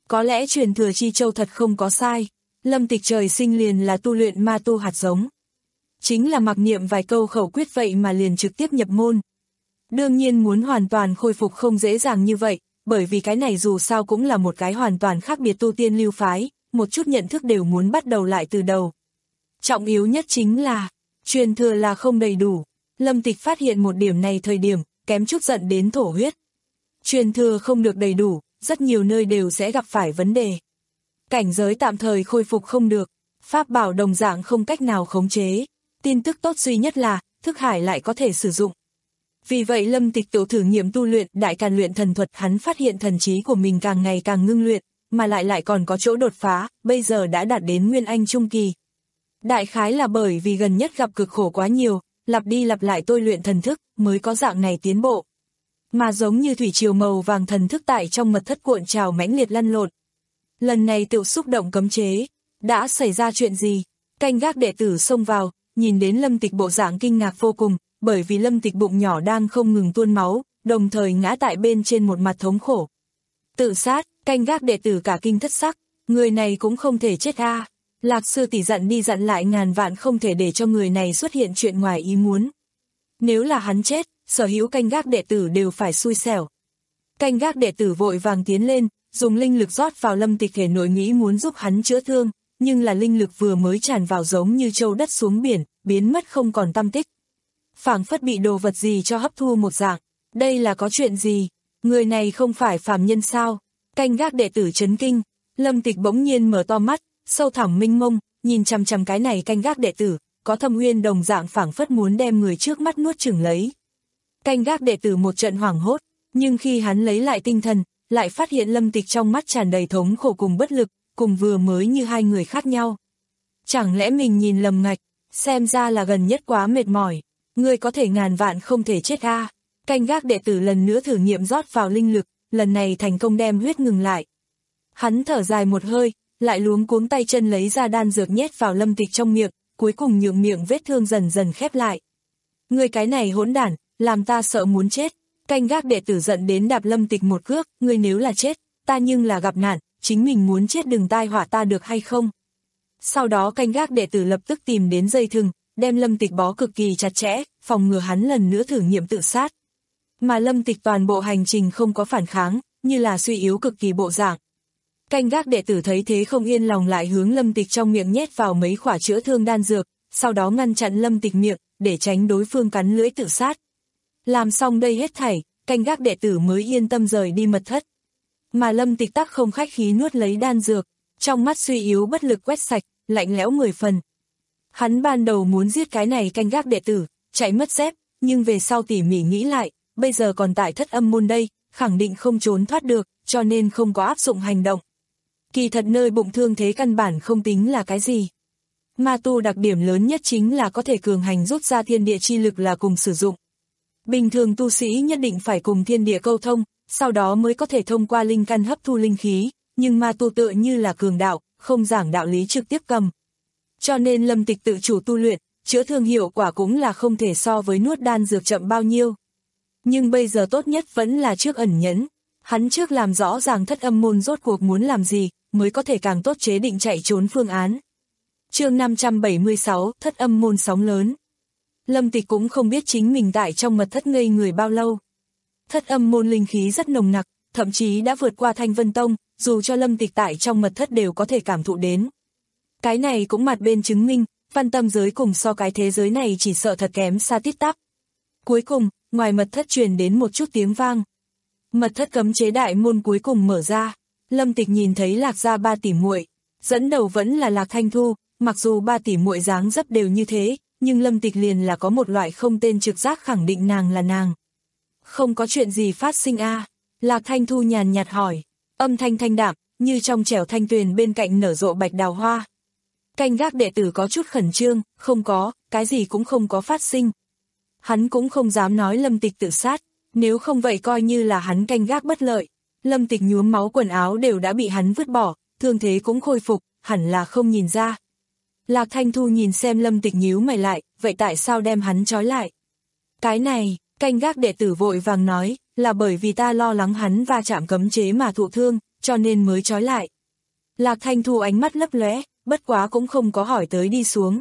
Có lẽ truyền thừa chi châu thật không có sai, Lâm Tịch trời sinh liền là tu luyện ma tu hạt giống. Chính là mặc niệm vài câu khẩu quyết vậy mà liền trực tiếp nhập môn. Đương nhiên muốn hoàn toàn khôi phục không dễ dàng như vậy, bởi vì cái này dù sao cũng là một cái hoàn toàn khác biệt tu tiên lưu phái, một chút nhận thức đều muốn bắt đầu lại từ đầu. Trọng yếu nhất chính là, truyền thừa là không đầy đủ. Lâm Tịch phát hiện một điểm này thời điểm, kém chút giận đến thổ huyết. Truyền thừa không được đầy đủ, rất nhiều nơi đều sẽ gặp phải vấn đề. Cảnh giới tạm thời khôi phục không được, pháp bảo đồng dạng không cách nào khống chế. Tin tức tốt duy nhất là, thức hải lại có thể sử dụng. Vì vậy Lâm Tịch tự thử nghiệm tu luyện đại càn luyện thần thuật, hắn phát hiện thần trí của mình càng ngày càng ngưng luyện, mà lại lại còn có chỗ đột phá, bây giờ đã đạt đến Nguyên Anh Trung Kỳ. Đại khái là bởi vì gần nhất gặp cực khổ quá nhiều, lặp đi lặp lại tôi luyện thần thức, mới có dạng này tiến bộ. Mà giống như thủy triều màu vàng thần thức tại trong mật thất cuộn trào mãnh liệt lăn lộn. Lần này tự xúc động cấm chế, đã xảy ra chuyện gì? Canh gác đệ tử xông vào, nhìn đến Lâm Tịch bộ dạng kinh ngạc vô cùng, bởi vì Lâm Tịch bụng nhỏ đang không ngừng tuôn máu, đồng thời ngã tại bên trên một mặt thống khổ. Tự sát, canh gác đệ tử cả kinh thất sắc, người này cũng không thể chết a. À. Lạc sư tỷ dặn đi dặn lại ngàn vạn không thể để cho người này xuất hiện chuyện ngoài ý muốn. Nếu là hắn chết, sở hữu canh gác đệ tử đều phải xui xẻo. Canh gác đệ tử vội vàng tiến lên, dùng linh lực rót vào Lâm Tịch thể nội nghĩ muốn giúp hắn chữa thương, nhưng là linh lực vừa mới tràn vào giống như châu đất xuống biển, biến mất không còn tăm tích. Phảng phất bị đồ vật gì cho hấp thu một dạng, đây là có chuyện gì? Người này không phải phàm nhân sao? Canh gác đệ tử chấn kinh, Lâm Tịch bỗng nhiên mở to mắt, sâu thẳm minh mông, nhìn chằm chằm cái này canh gác đệ tử, có thâm uyên đồng dạng phảng phất muốn đem người trước mắt nuốt chửng lấy. Canh gác đệ tử một trận hoảng hốt, nhưng khi hắn lấy lại tinh thần, lại phát hiện Lâm Tịch trong mắt tràn đầy thống khổ cùng bất lực, cùng vừa mới như hai người khác nhau. Chẳng lẽ mình nhìn lầm ngạch, xem ra là gần nhất quá mệt mỏi, người có thể ngàn vạn không thể chết a. À. Canh gác đệ tử lần nữa thử nghiệm rót vào linh lực, lần này thành công đem huyết ngừng lại. Hắn thở dài một hơi, lại luống cuống tay chân lấy ra đan dược nhét vào Lâm Tịch trong miệng, cuối cùng nhượng miệng vết thương dần dần khép lại. Người cái này hỗn đản, làm ta sợ muốn chết. Canh gác đệ tử giận đến đạp Lâm Tịch một cước, ngươi nếu là chết, ta nhưng là gặp nạn, chính mình muốn chết đừng tai họa ta được hay không. Sau đó canh gác đệ tử lập tức tìm đến dây thừng, đem Lâm Tịch bó cực kỳ chặt chẽ, phòng ngừa hắn lần nữa thử nghiệm tự sát. Mà Lâm Tịch toàn bộ hành trình không có phản kháng, như là suy yếu cực kỳ bộ dạng. Canh gác đệ tử thấy thế không yên lòng lại hướng Lâm Tịch trong miệng nhét vào mấy khỏa chữa thương đan dược, sau đó ngăn chặn Lâm Tịch miệng, để tránh đối phương cắn lưỡi tự sát. Làm xong đây hết thảy, canh gác đệ tử mới yên tâm rời đi mật thất. Mà Lâm Tịch tắc không khách khí nuốt lấy đan dược, trong mắt suy yếu bất lực quét sạch, lạnh lẽo mười phần. Hắn ban đầu muốn giết cái này canh gác đệ tử, chạy mất dép, nhưng về sau tỉ mỉ nghĩ lại, bây giờ còn tại thất âm môn đây, khẳng định không trốn thoát được, cho nên không có áp dụng hành động. Kỳ thật nơi bụng thương thế căn bản không tính là cái gì. Ma tu đặc điểm lớn nhất chính là có thể cường hành rút ra thiên địa chi lực là cùng sử dụng. Bình thường tu sĩ nhất định phải cùng thiên địa câu thông, sau đó mới có thể thông qua linh căn hấp thu linh khí, nhưng ma tu tựa như là cường đạo, không giảng đạo lý trực tiếp cầm. Cho nên Lâm Tịch tự chủ tu luyện, chữa thương hiệu quả cũng là không thể so với nuốt đan dược chậm bao nhiêu. Nhưng bây giờ tốt nhất vẫn là trước ẩn nhẫn, hắn trước làm rõ ràng thất âm môn rốt cuộc muốn làm gì, mới có thể càng tốt chế định chạy trốn phương án. Chương năm trăm bảy mươi sáu, thất âm môn sóng lớn. Lâm Tịch cũng không biết chính mình tại trong mật thất ngây người bao lâu. Thất âm môn linh khí rất nồng nặc, thậm chí đã vượt qua Thanh Vân Tông, dù cho Lâm Tịch tại trong mật thất đều có thể cảm thụ đến. Cái này cũng mặt bên chứng minh, văn tâm giới cùng so cái thế giới này chỉ sợ thật kém xa tít tắp. Cuối cùng, ngoài mật thất truyền đến một chút tiếng vang. Mật thất cấm chế đại môn cuối cùng mở ra, Lâm Tịch nhìn thấy Lạc gia ba tỷ muội, dẫn đầu vẫn là Lạc Thanh Thu, mặc dù ba tỷ muội dáng dấp đều như thế, nhưng Lâm Tịch liền là có một loại không tên trực giác khẳng định nàng là nàng. Không có chuyện gì phát sinh a? À? Lạc Thanh Thu nhàn nhạt hỏi, âm thanh thanh đạm, như trong trẻo thanh tuyền bên cạnh nở rộ bạch đào hoa. Canh gác đệ tử có chút khẩn trương, không có, cái gì cũng không có phát sinh. Hắn cũng không dám nói Lâm Tịch tự sát, nếu không vậy coi như là hắn canh gác bất lợi. Lâm Tịch nhuốm máu quần áo đều đã bị hắn vứt bỏ, thương thế cũng khôi phục, hẳn là không nhìn ra. Lạc Thanh Thu nhìn xem Lâm Tịch nhíu mày lại, vậy tại sao đem hắn trói lại? Cái này, canh gác đệ tử vội vàng nói, là bởi vì ta lo lắng hắn va chạm cấm chế mà thụ thương, cho nên mới trói lại. Lạc Thanh Thu ánh mắt lấp lóe, bất quá cũng không có hỏi tới đi xuống.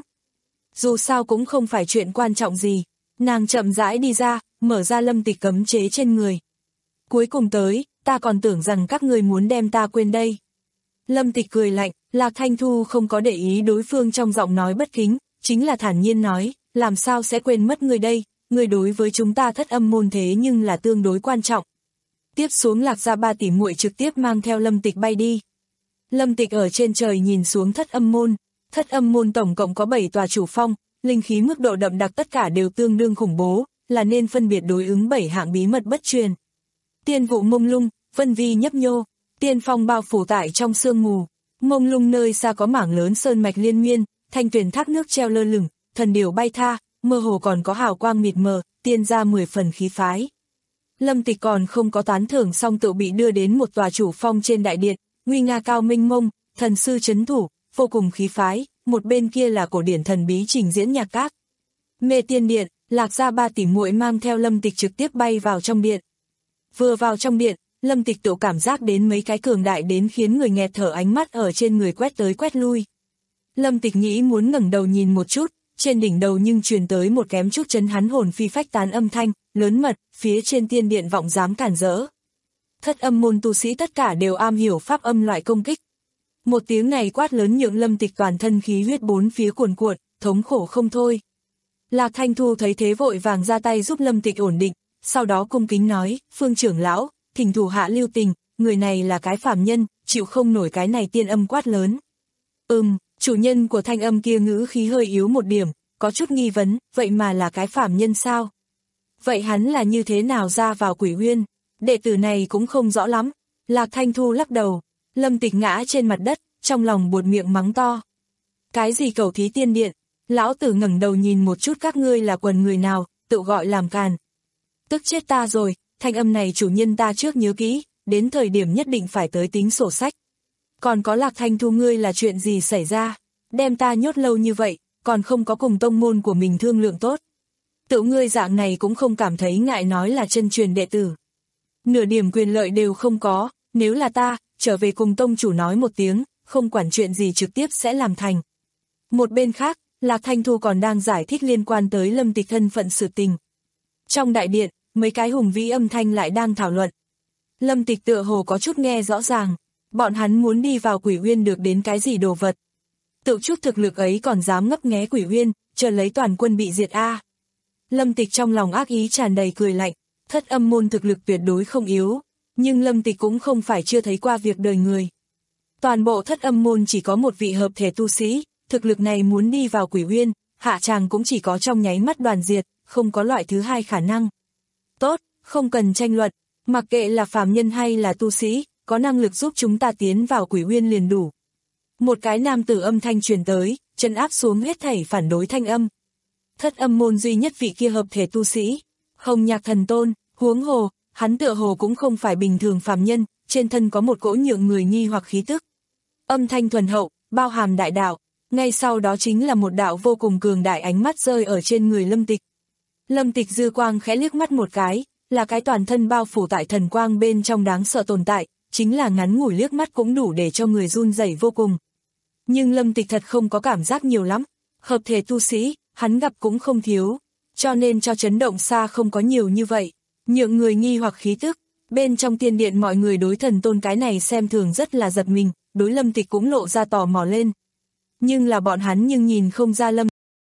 Dù sao cũng không phải chuyện quan trọng gì, nàng chậm rãi đi ra, mở ra Lâm Tịch cấm chế trên người. Cuối cùng tới, ta còn tưởng rằng các người muốn đem ta quên đây. Lâm Tịch cười lạnh, Lạc Thanh Thu không có để ý đối phương trong giọng nói bất kính, chính là thản nhiên nói, làm sao sẽ quên mất người đây, người đối với chúng ta Thất Âm môn thế nhưng là tương đối quan trọng. Tiếp xuống Lạc gia ba tỷ muội trực tiếp mang theo Lâm Tịch bay đi. Lâm Tịch ở trên trời nhìn xuống Thất Âm môn, Thất Âm môn tổng cộng có bảy tòa chủ phong, linh khí mức độ đậm đặc tất cả đều tương đương khủng bố, là nên phân biệt đối ứng bảy hạng bí mật bất truyền. Tiên vụ mông lung, vân vi nhấp nhô, tiên phong bao phủ tại trong sương mù, mông lung nơi xa có mảng lớn sơn mạch liên miên, thanh tuyền thác nước treo lơ lửng, thần điểu bay tha, mơ hồ còn có hào quang mịt mờ, tiên ra mười phần khí phái. Lâm Tịch còn không có tán thưởng xong tự bị đưa đến một tòa chủ phong trên đại điện, nguy nga cao minh mông, thần sư chấn thủ, vô cùng khí phái, một bên kia là cổ điển thần bí trình diễn nhạc các. Mê Tiên Điện, Lạc gia ba tỷ muội mang theo Lâm Tịch trực tiếp bay vào trong điện. Vừa vào trong điện, Lâm Tịch tự cảm giác đến mấy cái cường đại đến khiến người nghẹt thở ánh mắt ở trên người quét tới quét lui. Lâm Tịch nghĩ muốn ngẩng đầu nhìn một chút, trên đỉnh đầu nhưng truyền tới một kém chút chấn hắn hồn phi phách tán âm thanh, lớn mật, phía trên tiên điện vọng dám cản rỡ. Thất Âm môn tu sĩ tất cả đều am hiểu pháp âm loại công kích. Một tiếng này quát lớn nhượng Lâm Tịch toàn thân khí huyết bốn phía cuồn cuộn, thống khổ không thôi. Lạc Thanh Thu thấy thế vội vàng ra tay giúp Lâm Tịch ổn định, sau đó cung kính nói, Phương trưởng lão, thỉnh thủ hạ lưu tình, người này là cái phàm nhân, chịu không nổi cái này tiên âm quát lớn. Ừm, chủ nhân của thanh âm kia ngữ khí hơi yếu một điểm, có chút nghi vấn, vậy mà là cái phàm nhân sao? Vậy hắn là như thế nào ra vào Quỷ Uyên? Đệ tử này cũng không rõ lắm. Lạc Thanh Thu lắc đầu, Lâm Tịch ngã trên mặt đất, trong lòng buột miệng mắng to. Cái gì cầu thí tiên điện? Lão tử ngẩng đầu nhìn một chút các ngươi là quần người nào, tự gọi làm càn. Tức chết ta rồi, thanh âm này chủ nhân ta trước nhớ kỹ, đến thời điểm nhất định phải tới tính sổ sách. Còn có Lạc Thanh Thu ngươi là chuyện gì xảy ra? Đem ta nhốt lâu như vậy, còn không có cùng tông môn của mình thương lượng tốt. Tự ngươi dạng này cũng không cảm thấy ngại nói là chân truyền đệ tử. Nửa điểm quyền lợi đều không có, nếu là ta, trở về cùng tông chủ nói một tiếng, không quản chuyện gì trực tiếp sẽ làm thành. Một bên khác, Lạc Thanh Thu còn đang giải thích liên quan tới Lâm Tịch thân phận sự tình. Trong đại điện, mấy cái hùng vĩ âm thanh lại đang thảo luận. Lâm Tịch tựa hồ có chút nghe rõ ràng, bọn hắn muốn đi vào Quỷ Uyên được đến cái gì đồ vật. Tự chút thực lực ấy còn dám ngấp nghé Quỷ Uyên, chờ lấy toàn quân bị diệt a. Lâm Tịch trong lòng ác ý tràn đầy cười lạnh, Thất Âm môn thực lực tuyệt đối không yếu, nhưng Lâm Tịch cũng không phải chưa thấy qua việc đời người. Toàn bộ Thất Âm môn chỉ có một vị hợp thể tu sĩ, thực lực này muốn đi vào Quỷ Uyên, hạ tràng cũng chỉ có trong nháy mắt đoàn diệt, không có loại thứ hai khả năng. Tốt, không cần tranh luận, mặc kệ là phàm nhân hay là tu sĩ, có năng lực giúp chúng ta tiến vào Quỷ Uyên liền đủ. Một cái nam tử âm thanh truyền tới, trấn áp xuống hết thảy phản đối thanh âm. Thất Âm môn duy nhất vị kia hợp thể tu sĩ, Hồng Nhạc Thần Tôn, huống hồ, hắn tựa hồ cũng không phải bình thường phàm nhân, trên thân có một cỗ nhượng người nghi hoặc khí tức. Âm thanh thuần hậu, bao hàm đại đạo, ngay sau đó chính là một đạo vô cùng cường đại ánh mắt rơi ở trên người Lâm Tịch. Lâm Tịch dư quang khẽ liếc mắt một cái, là cái toàn thân bao phủ tại thần quang bên trong đáng sợ tồn tại, chính là ngắn ngủi liếc mắt cũng đủ để cho người run rẩy vô cùng. Nhưng Lâm Tịch thật không có cảm giác nhiều lắm, hợp thể tu sĩ, hắn gặp cũng không thiếu, cho nên cho chấn động xa không có nhiều như vậy, nhượng người nghi hoặc khí tức. Bên trong tiên điện mọi người đối thần tôn cái này xem thường rất là giật mình, đối Lâm Tịch cũng lộ ra tò mò lên. Nhưng là bọn hắn nhưng nhìn không ra Lâm.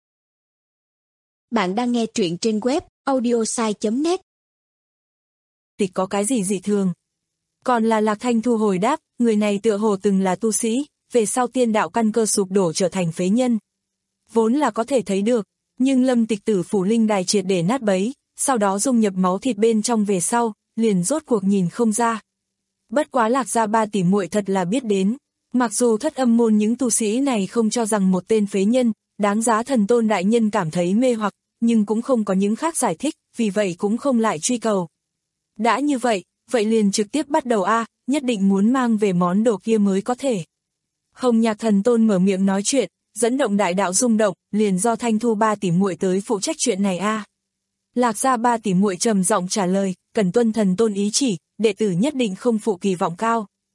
Bạn đang nghe truyện trên web audiosai chấm net. Tịch có cái gì dị thường? Còn là Lạc Thanh Thu hồi đáp, người này tựa hồ từng là tu sĩ, về sau tiên đạo căn cơ sụp đổ trở thành phế nhân. Vốn là có thể thấy được, nhưng Lâm Tịch tử phủ linh đài triệt để nát bấy, sau đó dung nhập máu thịt bên trong về sau, liền rốt cuộc nhìn không ra. Bất quá Lạc gia ba tỷ muội thật là biết đến, mặc dù Thất Âm môn những tu sĩ này không cho rằng một tên phế nhân, đáng giá thần tôn đại nhân cảm thấy mê hoặc, nhưng cũng không có những khác giải thích, vì vậy cũng không lại truy cầu. Đã như vậy, vậy liền trực tiếp bắt đầu a, nhất định muốn mang về món đồ kia mới có thể. Hồng Nhạc Thần Tôn mở miệng nói chuyện, dẫn động đại đạo rung động, liền do Thanh Thu ba tỷ muội tới phụ trách chuyện này a. Lạc gia ba tỷ muội trầm giọng trả lời, cần tuân thần tôn ý chỉ, đệ tử nhất định không phụ kỳ vọng cao.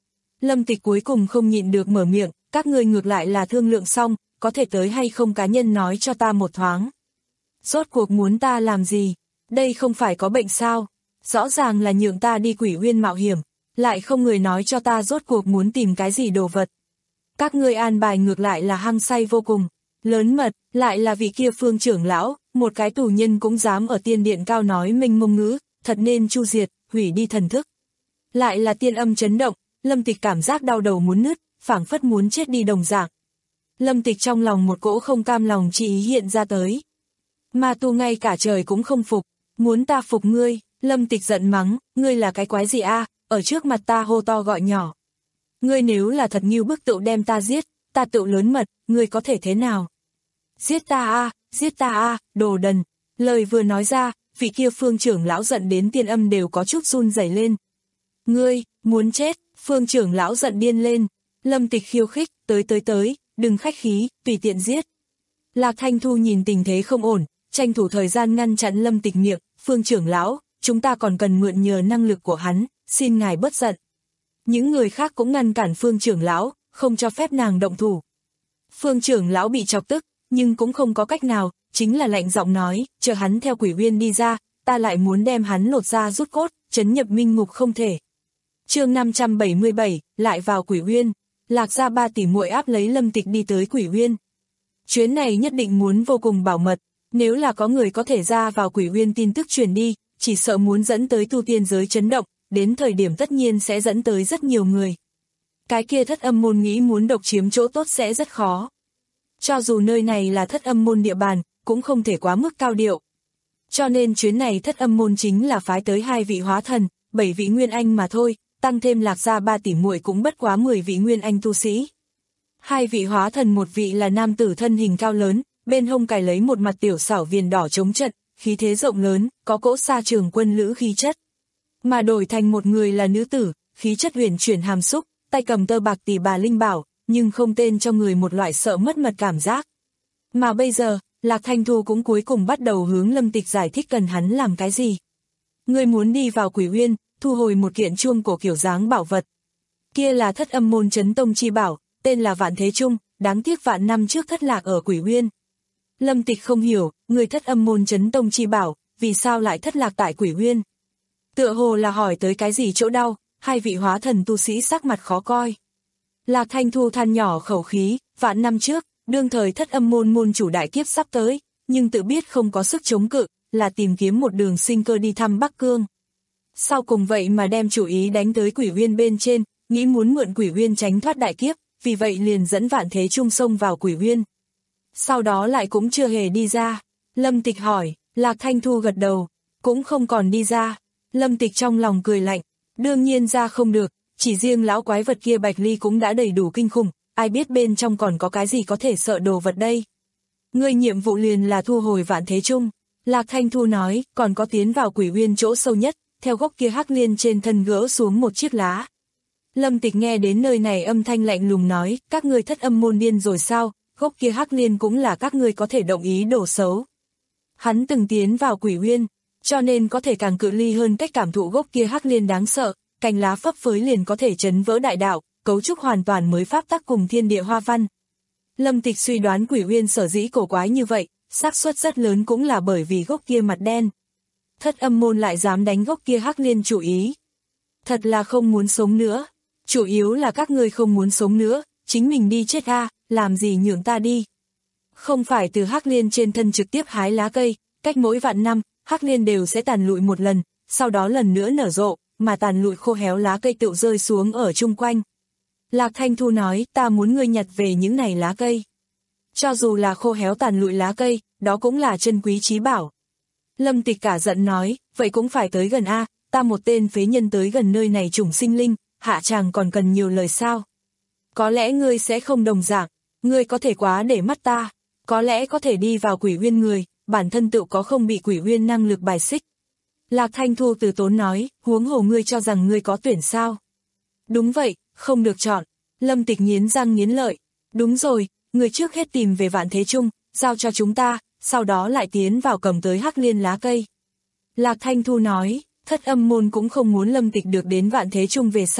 Lâm Tịch cuối cùng không nhịn được mở miệng, các ngươi ngược lại là thương lượng xong, có thể tới hay không cá nhân nói cho ta một thoáng. Rốt cuộc muốn ta làm gì? Đây không phải có bệnh sao? Rõ ràng là nhượng ta đi Quỷ Uyên mạo hiểm, lại không người nói cho ta rốt cuộc muốn tìm cái gì đồ vật. Các ngươi an bài ngược lại là hăng say vô cùng, lớn mật, lại là vị kia Phương trưởng lão, một cái tù nhân cũng dám ở tiên điện cao nói mênh mông ngữ, thật nên chu diệt, hủy đi thần thức. Lại là tiên âm chấn động, Lâm Tịch cảm giác đau đầu muốn nứt, phảng phất muốn chết đi đồng dạng. Lâm Tịch trong lòng một cỗ không cam lòng chi ý hiện ra tới. Ma tu ngay cả trời cũng không phục, muốn ta phục ngươi. Lâm Tịch giận mắng, ngươi là cái quái gì a, ở trước mặt ta hô to gọi nhỏ. Ngươi nếu là thật nghiêu bức tự đem ta giết, ta tự lớn mật, ngươi có thể thế nào? Giết ta a, giết ta a, đồ đần. Lời vừa nói ra, vị kia Phương trưởng lão giận đến tiên âm đều có chút run rẩy lên. Ngươi, muốn chết, Phương trưởng lão giận điên lên. Lâm Tịch khiêu khích, tới tới tới, đừng khách khí, tùy tiện giết. Lạc Thanh Thu nhìn tình thế không ổn, tranh thủ thời gian ngăn chặn Lâm Tịch miệng, Phương trưởng lão, chúng ta còn cần mượn nhờ năng lực của hắn, xin ngài bớt giận. Những người khác cũng ngăn cản Phương trưởng lão, không cho phép nàng động thủ. Phương trưởng lão bị chọc tức, nhưng cũng không có cách nào, chính là lạnh giọng nói, chờ hắn theo Quỷ Uyên đi ra, ta lại muốn đem hắn lột ra rút cốt, trấn nhập minh ngục không thể. Chương năm trăm bảy mươi bảy, lại vào Quỷ Uyên, Lạc gia ba tỷ muội áp lấy Lâm Tịch đi tới Quỷ Uyên. Chuyến này nhất định muốn vô cùng bảo mật, nếu là có người có thể ra vào Quỷ Uyên tin tức truyền đi, chỉ sợ muốn dẫn tới tu tiên giới chấn động, đến thời điểm tất nhiên sẽ dẫn tới rất nhiều người. Cái kia Thất Âm môn nghĩ muốn độc chiếm chỗ tốt sẽ rất khó. Cho dù nơi này là Thất Âm môn địa bàn, cũng không thể quá mức cao điệu. Cho nên chuyến này Thất Âm môn chính là phái tới hai vị hóa thần, bảy vị nguyên anh mà thôi, tăng thêm Lạc gia ba tỷ muội cũng bất quá mười vị nguyên anh tu sĩ. Hai vị hóa thần, một vị là nam tử thân hình cao lớn, bên hông cài lấy một mặt tiểu xảo viền đỏ chống trận, khí thế rộng lớn, có cỗ xa trường quân lữ khí chất. Mà đổi thành một người là nữ tử, khí chất huyền chuyển hàm xúc, tay cầm tơ bạc tỷ bà linh bảo, nhưng không tên cho người một loại sợ mất mật cảm giác. Mà bây giờ, Lạc Thanh Thu cũng cuối cùng bắt đầu hướng Lâm Tịch giải thích cần hắn làm cái gì. Người muốn đi vào Quỷ Uyên, thu hồi một kiện chuông cổ kiểu dáng bảo vật. Kia là Thất Âm môn chấn tông chi bảo, tên là Vạn Thế Trung, đáng tiếc vạn năm trước thất lạc ở Quỷ Uyên. Lâm Tịch không hiểu, người Thất Âm môn chấn tông chi bảo, vì sao lại thất lạc tại Quỷ Uyên. Tựa hồ là hỏi tới cái gì chỗ đau, hai vị hóa thần tu sĩ sắc mặt khó coi. Lạc Thanh Thu than nhỏ khẩu khí, vạn năm trước, đương thời Thất Âm môn môn chủ đại kiếp sắp tới, nhưng tự biết không có sức chống cự, là tìm kiếm một đường sinh cơ đi thăm Bắc Cương. Sau cùng vậy mà đem chủ ý đánh tới Quỷ Uyên bên trên, nghĩ muốn mượn Quỷ Uyên tránh thoát đại kiếp, vì vậy liền dẫn Vạn Thế Trung xông vào Quỷ Uyên. Sau đó lại cũng chưa hề đi ra. Lâm Tịch hỏi, Lạc Thanh Thu gật đầu, cũng không còn đi ra. Lâm Tịch trong lòng cười lạnh, đương nhiên ra không được, chỉ riêng lão quái vật kia Bạch Ly cũng đã đầy đủ kinh khủng, ai biết bên trong còn có cái gì có thể sợ đồ vật đây. Ngươi nhiệm vụ liền là thu hồi Vạn Thế Trung. Lạc Thanh Thu nói, còn có tiến vào Quỷ Uyên chỗ sâu nhất, theo gốc kia hắc liên trên thân gỡ xuống một chiếc lá. Lâm Tịch nghe đến nơi này âm thanh lạnh lùng nói, các ngươi Thất Âm môn điên rồi sao, gốc kia hắc liên cũng là các ngươi có thể động ý đồ xấu. Hắn từng tiến vào Quỷ Uyên, cho nên có thể càng cự ly hơn cách cảm thụ gốc kia hắc liên đáng sợ, cành lá phấp phới liền có thể chấn vỡ đại đạo, cấu trúc hoàn toàn mới pháp tắc cùng thiên địa hoa văn. Lâm Tịch suy đoán Quỷ Uyên sở dĩ cổ quái như vậy, xác suất rất lớn cũng là bởi vì gốc kia mặt đen. Thất Âm môn lại dám đánh gốc kia hắc liên chủ ý. Thật là không muốn sống nữa. Chủ yếu là các ngươi không muốn sống nữa, chính mình đi chết a, làm gì nhường ta đi. Không phải từ hắc liên trên thân trực tiếp hái lá cây, cách mỗi vạn năm, hắc liên đều sẽ tàn lụi một lần, sau đó lần nữa nở rộ, mà tàn lụi khô héo lá cây tự rơi xuống ở chung quanh. Lạc Thanh Thu nói, ta muốn ngươi nhặt về những này lá cây. Cho dù là khô héo tàn lụi lá cây, đó cũng là chân quý trí bảo. Lâm Tịch cả giận nói, vậy cũng phải tới gần a, ta một tên phế nhân tới gần nơi này chủng sinh linh, hạ chàng còn cần nhiều lời sao? Có lẽ ngươi sẽ không đồng dạng, ngươi có thể quá để mắt ta, có lẽ có thể đi vào Quỷ Uyên người, bản thân tự có không bị Quỷ Uyên năng lực bài xích. Lạc Thanh Thu từ tốn nói, huống hồ ngươi cho rằng ngươi có tuyển sao? Đúng vậy, không được chọn. Lâm Tịch nghiến răng nghiến lợi, đúng rồi, ngươi trước hết tìm về Vạn Thế Trung, giao cho chúng ta, sau đó lại tiến vào cầm tới hắc liên lá cây. Lạc Thanh Thu nói, Thất Âm môn cũng không muốn Lâm Tịch được đến Vạn Thế Trung về sau,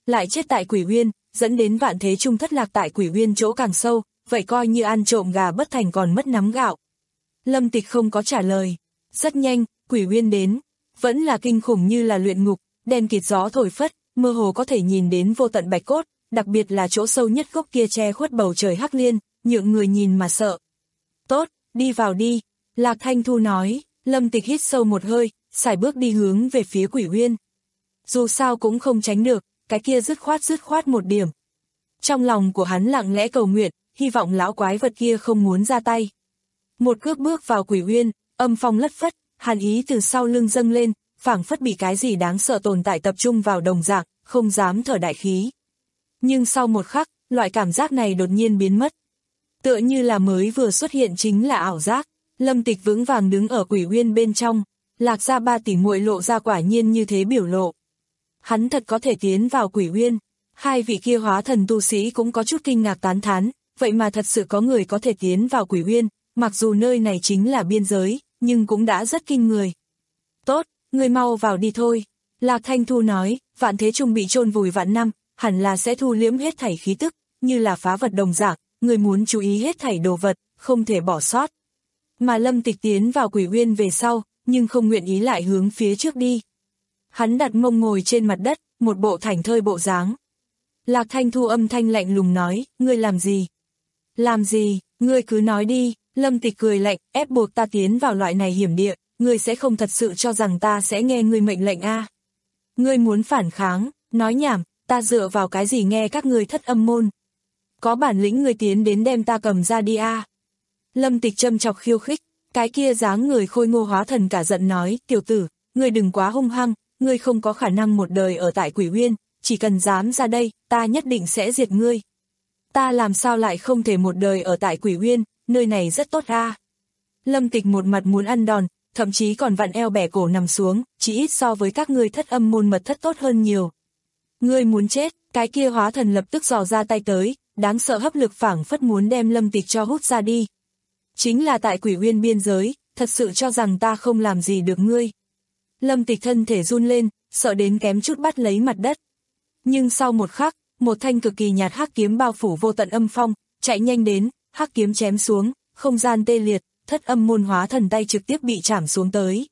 lại chết tại Quỷ Uyên, dẫn đến Vạn Thế Trung thất lạc tại Quỷ Uyên chỗ càng sâu, vậy coi như ăn trộm gà bất thành còn mất nắm gạo. Lâm Tịch không có trả lời. Rất nhanh, Quỷ Uyên đến, vẫn là kinh khủng như là luyện ngục, đen kịt gió thổi phất, mơ hồ có thể nhìn đến vô tận bạch cốt, đặc biệt là chỗ sâu nhất gốc kia che khuất bầu trời hắc liên, nhượng người nhìn mà sợ. Tốt, đi vào đi, Lạc Thanh Thu nói. Lâm Tịch hít sâu một hơi, sải bước đi hướng về phía Quỷ Uyên. Dù sao cũng không tránh được, cái kia dứt khoát dứt khoát một điểm. Trong lòng của hắn lặng lẽ cầu nguyện, hy vọng lão quái vật kia không muốn ra tay. Một cước bước vào Quỷ Uyên, âm phong lất phất, hàn ý từ sau lưng dâng lên, phảng phất bị cái gì đáng sợ tồn tại tập trung vào đồng dạng, không dám thở đại khí. Nhưng sau một khắc, loại cảm giác này đột nhiên biến mất. Tựa như là mới vừa xuất hiện chính là ảo giác. Lâm Tịch vững vàng đứng ở Quỷ Uyên bên trong, Lạc gia ba tỷ muội lộ ra quả nhiên như thế biểu lộ. Hắn thật có thể tiến vào Quỷ Uyên. Hai vị kia hóa thần tu sĩ cũng có chút kinh ngạc tán thán, vậy mà thật sự có người có thể tiến vào Quỷ Uyên, mặc dù nơi này chính là biên giới, nhưng cũng đã rất kinh người. Tốt, người mau vào đi thôi. Lạc Thanh Thu nói, Vạn Thế Trung bị chôn vùi vạn năm, hẳn là sẽ thu liếm hết thảy khí tức, như là phá vật đồng dạng, người muốn chú ý hết thảy đồ vật, không thể bỏ sót. Mà Lâm Tịch tiến vào Quỷ Uyên về sau, nhưng không nguyện ý lại hướng phía trước đi. Hắn đặt mông ngồi trên mặt đất, một bộ thảnh thơi bộ dáng. Lạc Thanh Thu âm thanh lạnh lùng nói, ngươi làm gì? Làm gì, ngươi cứ nói đi. Lâm Tịch cười lạnh, ép buộc ta tiến vào loại này hiểm địa, ngươi sẽ không thật sự cho rằng ta sẽ nghe ngươi mệnh lệnh a? Ngươi muốn phản kháng, nói nhảm, ta dựa vào cái gì nghe các ngươi Thất Âm môn? Có bản lĩnh ngươi tiến đến đem ta cầm ra đi a? Lâm Tịch châm chọc khiêu khích, cái kia dáng người khôi ngô hóa thần cả giận nói, tiểu tử, ngươi đừng quá hung hăng, ngươi không có khả năng một đời ở tại Quỷ Uyên, chỉ cần dám ra đây, ta nhất định sẽ diệt ngươi. Ta làm sao lại không thể một đời ở tại Quỷ Uyên, nơi này rất tốt a. Lâm Tịch một mặt muốn ăn đòn, thậm chí còn vặn eo bẻ cổ nằm xuống, chỉ ít so với các ngươi Thất Âm môn mật thất tốt hơn nhiều. Ngươi muốn chết, cái kia hóa thần lập tức dò ra tay tới, đáng sợ hấp lực phảng phất muốn đem Lâm Tịch cho hút ra đi. Chính là tại Quỷ Uyên biên giới, thật sự cho rằng ta không làm gì được ngươi. Lâm Tịch thân thể run lên, sợ đến kém chút bắt lấy mặt đất. Nhưng sau một khắc, một thanh cực kỳ nhạt hắc kiếm bao phủ vô tận âm phong, chạy nhanh đến, hắc kiếm chém xuống, không gian tê liệt, Thất Âm môn hóa thần tay trực tiếp bị chảm xuống tới.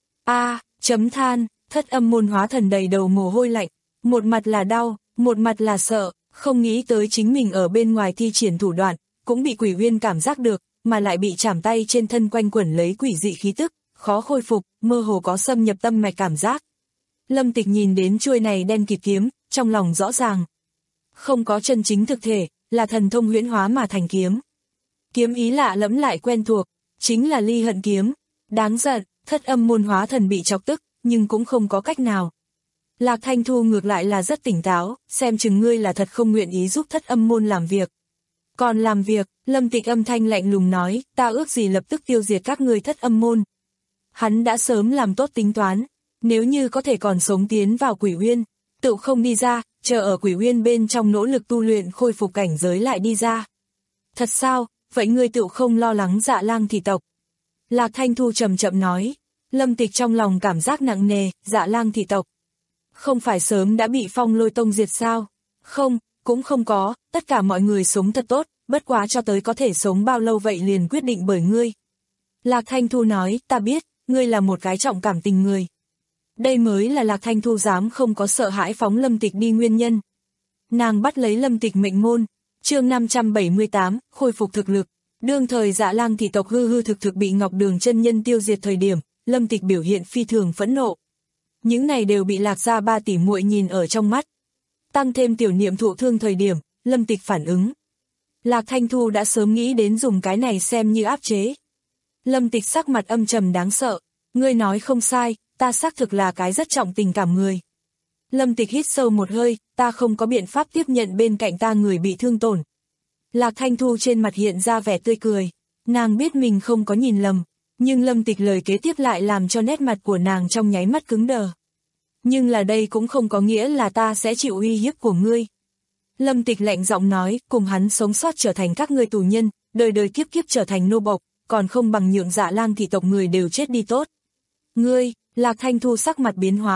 A, chấm than, Thất Âm môn hóa thần đầy đầu mồ hôi lạnh, một mặt là đau, một mặt là sợ, không nghĩ tới chính mình ở bên ngoài thi triển thủ đoạn, cũng bị Quỷ Uyên cảm giác được, mà lại bị chảm tay trên thân quanh quẩn lấy quỷ dị khí tức, khó khôi phục, mơ hồ có xâm nhập tâm mạch cảm giác. Lâm Tịch nhìn đến chuôi này đen kịt kiếm, trong lòng rõ ràng. Không có chân chính thực thể, là thần thông huyễn hóa mà thành kiếm. Kiếm ý lạ lẫm lại quen thuộc, chính là Ly Hận kiếm. Đáng giận, Thất Âm môn hóa thần bị chọc tức, nhưng cũng không có cách nào. Lạc Thanh Thu ngược lại là rất tỉnh táo, xem chừng ngươi là thật không nguyện ý giúp Thất Âm môn làm việc. Còn làm việc, Lâm Tịch âm thanh lạnh lùng nói, ta ước gì lập tức tiêu diệt các ngươi Thất Âm môn. Hắn đã sớm làm tốt tính toán, nếu như có thể còn sống tiến vào Quỷ Uyên, tự không đi ra, chờ ở Quỷ Uyên bên trong nỗ lực tu luyện khôi phục cảnh giới lại đi ra. Thật sao, vậy ngươi tự không lo lắng Dạ Lang thị tộc? Lạc Thanh Thu chậm chậm nói. Lâm Tịch trong lòng cảm giác nặng nề, Dạ Lang thị tộc. Không phải sớm đã bị Phong Lôi Tông diệt sao? Không, cũng không có, tất cả mọi người sống thật tốt, bất quá cho tới có thể sống bao lâu vậy liền quyết định bởi ngươi. Lạc Thanh Thu nói, ta biết, ngươi là một cái trọng cảm tình người. Đây mới là Lạc Thanh Thu dám không có sợ hãi phóng Lâm Tịch đi nguyên nhân. Nàng bắt lấy Lâm Tịch mệnh môn, chương năm trăm bảy mươi tám, khôi phục thực lực. Đương thời Dạ Lang thị tộc hư hư thực thực bị Ngọc Đường chân nhân tiêu diệt thời điểm, Lâm Tịch biểu hiện phi thường phẫn nộ. Những này đều bị Lạc gia ba tỷ muội nhìn ở trong mắt. Tăng thêm tiểu niệm thụ thương thời điểm, Lâm Tịch phản ứng. Lạc Thanh Thu đã sớm nghĩ đến dùng cái này xem như áp chế. Lâm Tịch sắc mặt âm trầm đáng sợ, ngươi nói không sai, ta xác thực là cái rất trọng tình cảm người. Lâm Tịch hít sâu một hơi, ta không có biện pháp tiếp nhận bên cạnh ta người bị thương tổn. Lạc Thanh Thu trên mặt hiện ra vẻ tươi cười, nàng biết mình không có nhìn lầm, nhưng Lâm Tịch lời kế tiếp lại làm cho nét mặt của nàng trong nháy mắt cứng đờ. Nhưng là đây cũng không có nghĩa là ta sẽ chịu uy hiếp của ngươi. Lâm Tịch lạnh giọng nói, cùng hắn sống sót trở thành các ngươi tù nhân, đời đời kiếp kiếp trở thành nô bộc, còn không bằng nhượng Dạ Lang thị tộc người đều chết đi tốt. Ngươi, Lạc Thanh Thu sắc mặt biến hóa,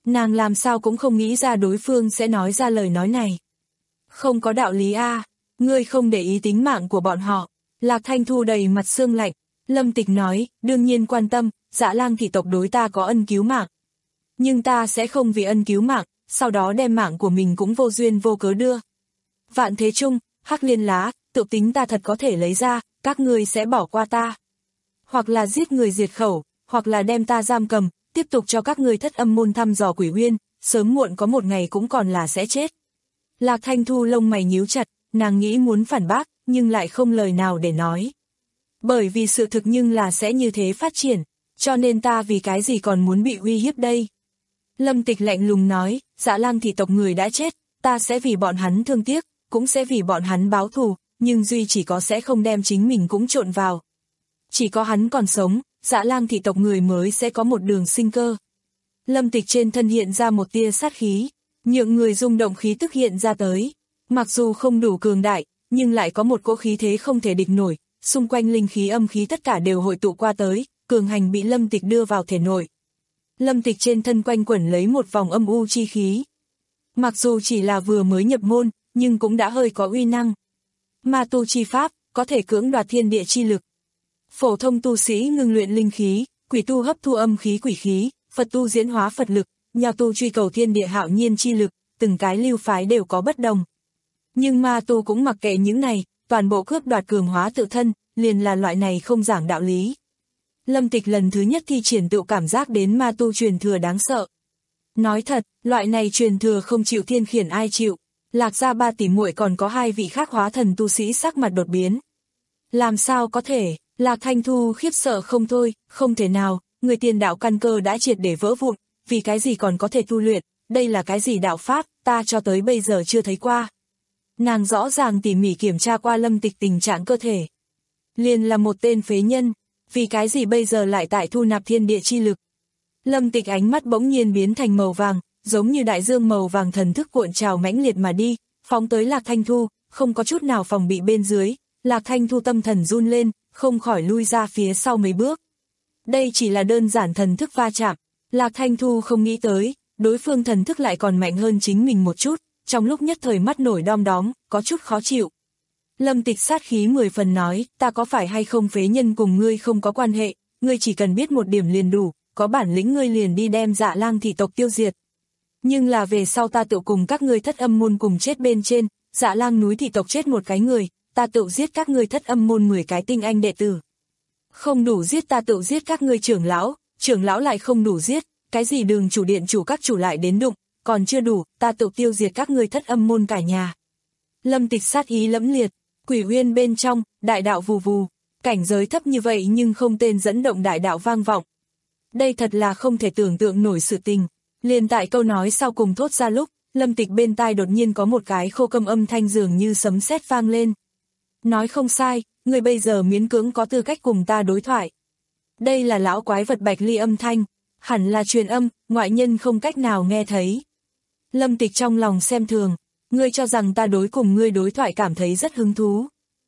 Nàng làm sao cũng không nghĩ ra đối phương sẽ nói ra lời nói này. Không có đạo lý a, ngươi không để ý tính mạng của bọn họ. Lạc Thanh Thu đầy mặt sương lạnh. Lâm Tịch nói, đương nhiên quan tâm, Dạ Lang thị tộc đối ta có ân cứu mạng. Nhưng ta sẽ không vì ân cứu mạng, sau đó đem mạng của mình cũng vô duyên vô cớ đưa. Vạn thế chung, Hắc Liên lá, tự tính ta thật có thể lấy ra, các ngươi sẽ bỏ qua ta. Hoặc là giết người diệt khẩu, hoặc là đem ta giam cầm, tiếp tục cho các ngươi thất âm môn thăm dò quỷ uyên, sớm muộn có một ngày cũng còn là sẽ chết. Lạc Thanh Thu lông mày nhíu chặt, nàng nghĩ muốn phản bác, nhưng lại không lời nào để nói. Bởi vì sự thực nhưng là sẽ như thế phát triển, cho nên ta vì cái gì còn muốn bị uy hiếp đây. Lâm Tịch lạnh lùng nói, Dạ Lang thị tộc người đã chết, ta sẽ vì bọn hắn thương tiếc, cũng sẽ vì bọn hắn báo thù, nhưng duy chỉ có sẽ không đem chính mình cũng trộn vào. Chỉ có hắn còn sống, Dạ Lang thị tộc người mới sẽ có một đường sinh cơ. Lâm Tịch trên thân hiện ra một tia sát khí, nhượng người rung động khí tức hiện ra tới. Mặc dù không đủ cường đại, nhưng lại có một cỗ khí thế không thể địch nổi, xung quanh linh khí âm khí tất cả đều hội tụ qua tới, cường hành bị Lâm Tịch đưa vào thể nội. Lâm Tịch trên thân quanh quẩn lấy một vòng âm u chi khí. Mặc dù chỉ là vừa mới nhập môn, nhưng cũng đã hơi có uy năng. Ma tu chi pháp, có thể cưỡng đoạt thiên địa chi lực. Phổ thông tu sĩ ngưng luyện linh khí, quỷ tu hấp thu âm khí quỷ khí, Phật tu diễn hóa Phật lực, nho tu truy cầu thiên địa hạo nhiên chi lực, từng cái lưu phái đều có bất đồng. Nhưng ma tu cũng mặc kệ những này, toàn bộ cướp đoạt cường hóa tự thân, liền là loại này không giảng đạo lý. Lâm Tịch lần thứ nhất thi triển tự cảm giác đến ma tu truyền thừa đáng sợ. Nói thật, loại này truyền thừa không chịu thiên khiển ai chịu. Lạc gia ba tỷ muội còn có hai vị khác hóa thần tu sĩ sắc mặt đột biến. Làm sao có thể, Lạc Thanh Thu khiếp sợ không thôi, không thể nào, người tiền đạo căn cơ đã triệt để vỡ vụn, vì cái gì còn có thể tu luyện, đây là cái gì đạo pháp, ta cho tới bây giờ chưa thấy qua. Nàng rõ ràng tỉ mỉ kiểm tra qua Lâm Tịch tình trạng cơ thể. Liền là một tên phế nhân, vì cái gì bây giờ lại tại thu nạp thiên địa chi lực. Lâm Tịch ánh mắt bỗng nhiên biến thành màu vàng, giống như đại dương màu vàng thần thức cuộn trào mãnh liệt mà đi, phóng tới Lạc Thanh Thu, không có chút nào phòng bị bên dưới. Lạc Thanh Thu tâm thần run lên, không khỏi lui ra phía sau mấy bước. Đây chỉ là đơn giản thần thức va chạm, Lạc Thanh Thu không nghĩ tới, đối phương thần thức lại còn mạnh hơn chính mình một chút, trong lúc nhất thời mắt nổi đom đóm, có chút khó chịu. Lâm Tịch sát khí mười phần nói, ta có phải hay không phế nhân cùng ngươi không có quan hệ, ngươi chỉ cần biết một điểm liền đủ, có bản lĩnh ngươi liền đi đem Dạ Lang thị tộc tiêu diệt. Nhưng là về sau ta tự cùng các ngươi thất âm môn cùng chết bên trên, Dạ Lang núi thị tộc chết một cái người, ta tự giết các ngươi thất âm môn mười cái tinh anh đệ tử. Không đủ giết ta tự giết các ngươi trưởng lão, trưởng lão lại không đủ giết, cái gì đường chủ điện chủ các chủ lại đến đụng, còn chưa đủ, ta tự tiêu diệt các ngươi thất âm môn cả nhà. Lâm Tịch sát ý lẫm liệt, quỷ uyên bên trong, đại đạo vù vù, cảnh giới thấp như vậy nhưng không tên dẫn động đại đạo vang vọng. Đây thật là không thể tưởng tượng nổi sự tình. Liền tại câu nói sau cùng thốt ra lúc, Lâm Tịch bên tai đột nhiên có một cái khô câm âm thanh dường như sấm sét vang lên. Nói không sai, người bây giờ miễn cưỡng có tư cách cùng ta đối thoại. Đây là lão quái vật Bạch Ly âm thanh, hẳn là truyền âm, ngoại nhân không cách nào nghe thấy. Lâm Tịch trong lòng xem thường, ngươi cho rằng ta đối cùng ngươi đối thoại cảm thấy rất hứng thú.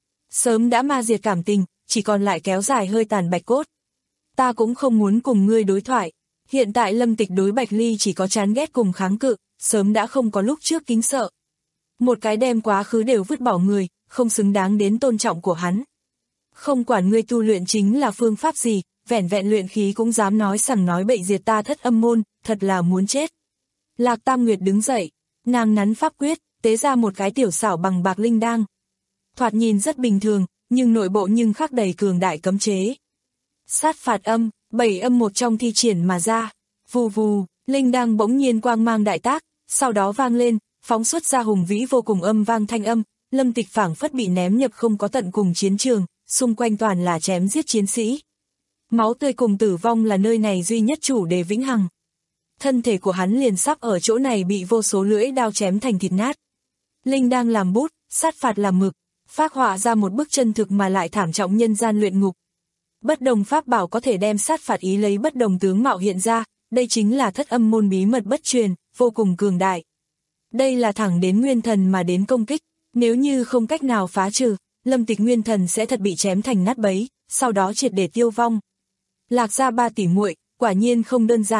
Sớm đã ma diệt cảm tình, chỉ còn lại kéo dài hơi tàn bạch cốt. Ta cũng không muốn cùng ngươi đối thoại. Hiện tại Lâm Tịch đối Bạch Ly chỉ có chán ghét cùng kháng cự, sớm đã không có lúc trước kính sợ. Một cái đem quá khứ đều vứt bỏ người, không xứng đáng đến tôn trọng của hắn. Không quản ngươi tu luyện chính là phương pháp gì, vẻn vẹn luyện khí cũng dám nói sằng nói bậy diệt ta thất âm môn, thật là muốn chết. Lạc Tam Nguyệt đứng dậy, nàng nắn pháp quyết, tế ra một cái tiểu xảo bằng bạc linh đăng. Thoạt nhìn rất bình thường, nhưng nội bộ nhưng khắc đầy cường đại cấm chế. Sát phạt âm, bảy âm một trong thi triển mà ra, vù vù, linh đăng bỗng nhiên quang mang đại tác, sau đó vang lên, phóng xuất ra hùng vĩ vô cùng âm vang thanh âm. Lâm Tịch phảng phất bị ném nhập không có tận cùng chiến trường, xung quanh toàn là chém giết chiến sĩ. Máu tươi cùng tử vong là nơi này duy nhất chủ đề vĩnh hằng. Thân thể của hắn liền sắp ở chỗ này bị vô số lưỡi đao chém thành thịt nát. Linh đang làm bút, sát phạt làm mực, phác họa ra một bức chân thực mà lại thảm trọng nhân gian luyện ngục. Bất đồng pháp bảo có thể đem sát phạt ý lấy bất đồng tướng mạo hiện ra, đây chính là thất âm môn bí mật bất truyền, vô cùng cường đại. Đây là thẳng đến nguyên thần mà đến công kích. Nếu như không cách nào phá trừ, Lâm Tịch nguyên thần sẽ thật bị chém thành nát bấy, sau đó triệt để tiêu vong. Lạc gia ba tỷ muội, quả nhiên không đơn giản.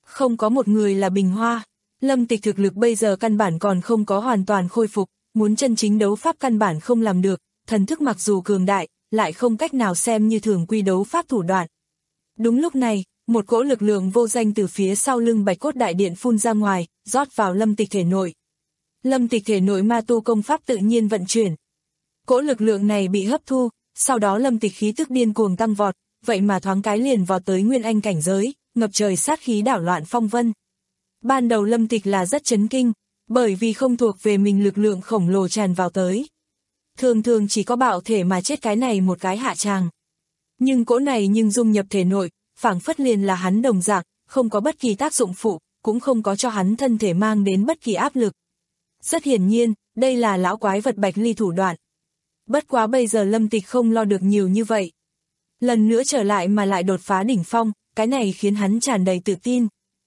Không có một người là bình hoa. Lâm Tịch thực lực bây giờ căn bản còn không có hoàn toàn khôi phục, muốn chân chính đấu pháp căn bản không làm được, thần thức mặc dù cường đại, lại không cách nào xem như thường quy đấu pháp thủ đoạn. Đúng lúc này, một cỗ lực lượng vô danh từ phía sau lưng Bạch Cốt Đại Điện phun ra ngoài, rót vào Lâm Tịch thể nội. Lâm Tịch thể nội ma tu công pháp tự nhiên vận chuyển. Cỗ lực lượng này bị hấp thu, sau đó Lâm Tịch khí tức điên cuồng tăng vọt, vậy mà thoáng cái liền vào tới nguyên anh cảnh giới, ngập trời sát khí đảo loạn phong vân. Ban đầu Lâm Tịch là rất chấn kinh, bởi vì không thuộc về mình lực lượng khổng lồ tràn vào tới. Thường thường chỉ có bạo thể mà chết cái này một cái hạ tràng. Nhưng cỗ này nhưng dung nhập thể nội, phảng phất liền là hắn đồng dạng, không có bất kỳ tác dụng phụ, cũng không có cho hắn thân thể mang đến bất kỳ áp lực. Rất hiển nhiên, đây là lão quái vật Bạch Ly thủ đoạn. Bất quá bây giờ Lâm Tịch không lo được nhiều như vậy. Lần nữa trở lại mà lại đột phá đỉnh phong, cái này khiến hắn tràn đầy tự tin.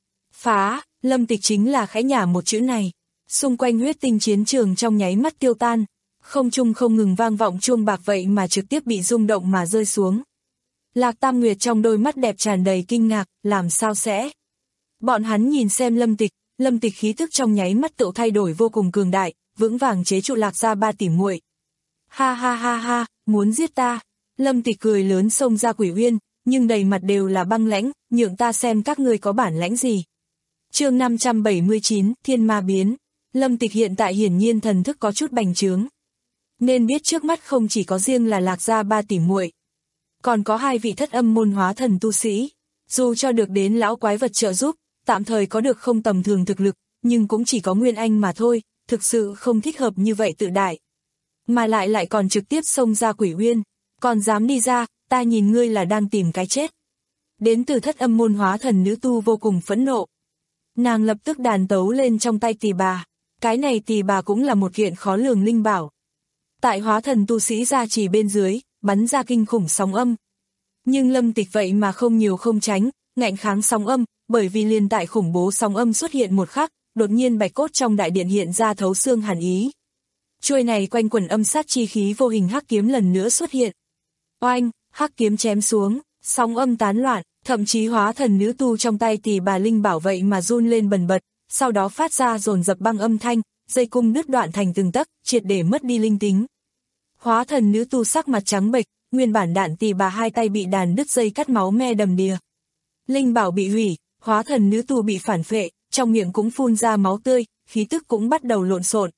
Phá, Lâm Tịch chính là khẽ nhả một chữ này. Xung quanh huyết tinh chiến trường trong nháy mắt tiêu tan, không trung không ngừng vang vọng chuông bạc vậy mà trực tiếp bị rung động mà rơi xuống. Lạc Tam Nguyệt trong đôi mắt đẹp tràn đầy kinh ngạc, làm sao sẽ? Bọn hắn nhìn xem Lâm Tịch, Lâm Tịch khí tức trong nháy mắt tự thay đổi vô cùng cường đại, vững vàng chế trụ Lạc gia ba tỷ muội. Ha ha ha ha, muốn giết ta? Lâm Tịch cười lớn xông ra Quỷ Uyên, nhưng đầy mặt đều là băng lãnh, nhượng ta xem các ngươi có bản lãnh gì. Chương năm trăm bảy mươi chín, Thiên Ma biến. Lâm Tịch hiện tại hiển nhiên thần thức có chút bành trướng. Nên biết trước mắt không chỉ có riêng là Lạc gia ba tỷ muội, còn có hai vị thất âm môn hóa thần tu sĩ. Dù cho được đến lão quái vật trợ giúp, tạm thời có được không tầm thường thực lực, nhưng cũng chỉ có nguyên anh mà thôi, thực sự không thích hợp như vậy tự đại. Mà lại lại còn trực tiếp xông ra Quỷ Uyên, còn dám đi ra, ta nhìn ngươi là đang tìm cái chết. Đến từ thất âm môn hóa thần nữ tu vô cùng phẫn nộ. Nàng lập tức đàn tấu lên trong tay tỳ bà, cái này tỳ bà cũng là một kiện khó lường linh bảo. Tại hóa thần tu sĩ gia trì bên dưới, bắn ra kinh khủng sóng âm. Nhưng Lâm Tịch vậy mà không nhiều không tránh, ngạnh kháng sóng âm, bởi vì liền tại khủng bố sóng âm xuất hiện một khắc, đột nhiên bạch cốt trong đại điện hiện ra thấu xương hàn ý. Chuôi này quanh quẩn âm sát chi khí vô hình hắc kiếm lần nữa xuất hiện. Oanh, hắc kiếm chém xuống, sóng âm tán loạn, thậm chí hóa thần nữ tu trong tay tỳ bà linh bảo vậy mà run lên bần bật, sau đó phát ra dồn dập băng âm thanh, dây cung đứt đoạn thành từng tấc, triệt để mất đi linh tính. Hóa thần nữ tu sắc mặt trắng bệch, nguyên bản đạn tỳ bà hai tay bị đàn đứt dây cắt máu me đầm đìa. Linh bảo bị hủy, hóa thần nữ tu bị phản phệ, trong miệng cũng phun ra máu tươi, khí tức cũng bắt đầu lộn xộn.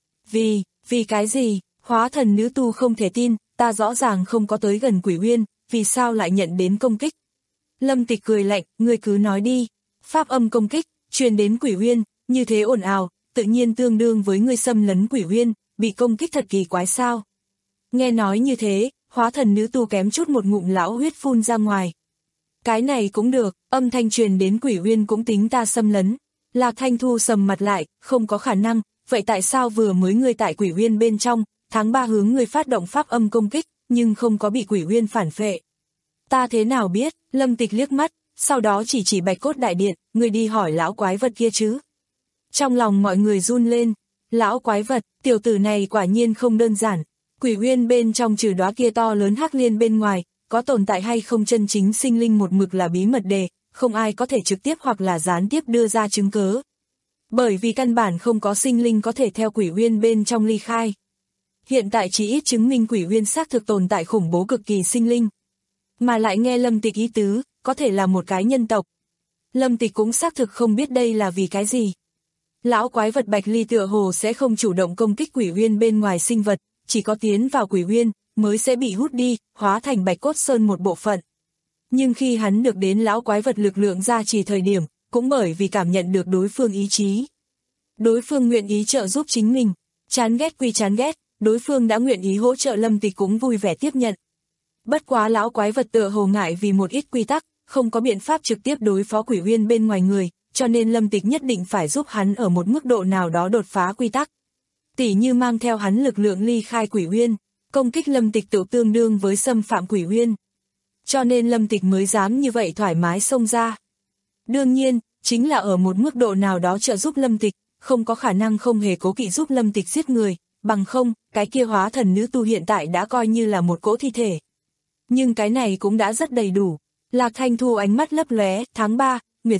Vì, vì cái gì? Hóa thần nữ tu không thể tin, ta rõ ràng không có tới gần Quỷ Uyên, vì sao lại nhận đến công kích? Lâm Tịch cười lạnh, ngươi cứ nói đi. Pháp âm công kích, truyền đến Quỷ Uyên, như thế ồn ào, tự nhiên tương đương với ngươi xâm lấn Quỷ Uyên, bị công kích thật kỳ quái sao? Nghe nói như thế, hóa thần nữ tu kém chút một ngụm lão huyết phun ra ngoài. Cái này cũng được, âm thanh truyền đến Quỷ Uyên cũng tính ta xâm lấn. Lạc Thanh Thu sầm mặt lại, không có khả năng, vậy tại sao vừa mới ngươi tại Quỷ Uyên bên trong, tháng ba hướng ngươi phát động pháp âm công kích, nhưng không có bị Quỷ Uyên phản phệ? Ta thế nào biết? Lâm Tịch liếc mắt, sau đó chỉ chỉ bạch cốt đại điện, ngươi đi hỏi lão quái vật kia chứ. Trong lòng mọi người run lên, lão quái vật, tiểu tử này quả nhiên không đơn giản. Quỷ Uyên bên trong trừ đóa kia to lớn hắc liên bên ngoài, có tồn tại hay không chân chính sinh linh một mực là bí mật đề, không ai có thể trực tiếp hoặc là gián tiếp đưa ra chứng cớ. Bởi vì căn bản không có sinh linh có thể theo Quỷ Uyên bên trong ly khai. Hiện tại chỉ ít chứng minh Quỷ Uyên xác thực tồn tại khủng bố cực kỳ sinh linh. Mà lại nghe Lâm Tịch ý tứ, có thể là một cái nhân tộc. Lâm Tịch cũng xác thực không biết đây là vì cái gì. Lão quái vật Bạch Ly tựa hồ sẽ không chủ động công kích Quỷ Uyên bên ngoài sinh vật, chỉ có tiến vào Quỷ Uyên mới sẽ bị hút đi, hóa thành Bạch Cốt Sơn một bộ phận. Nhưng khi hắn được đến lão quái vật lực lượng gia trì thời điểm, cũng bởi vì cảm nhận được đối phương ý chí. Đối phương nguyện ý trợ giúp chính mình, chán ghét quy chán ghét, đối phương đã nguyện ý hỗ trợ Lâm Tịch cũng vui vẻ tiếp nhận. Bất quá lão quái vật tựa hồ ngại vì một ít quy tắc, không có biện pháp trực tiếp đối phó Quỷ Uyên bên ngoài người, cho nên Lâm Tịch nhất định phải giúp hắn ở một mức độ nào đó đột phá quy tắc. Tỉ như mang theo hắn lực lượng ly khai Quỷ Uyên, công kích Lâm Tịch tự tương đương với xâm phạm Quỷ Uyên. Cho nên Lâm Tịch mới dám như vậy thoải mái xông ra. Đương nhiên, chính là ở một mức độ nào đó trợ giúp Lâm Tịch, không có khả năng không hề cố kỵ giúp Lâm Tịch giết người, bằng không, cái kia hóa thần nữ tu hiện tại đã coi như là một cỗ thi thể. Nhưng cái này cũng đã rất đầy đủ. Lạc Thanh Thu ánh mắt lấp lóe, tháng ba, Nguyệt Dĩnh,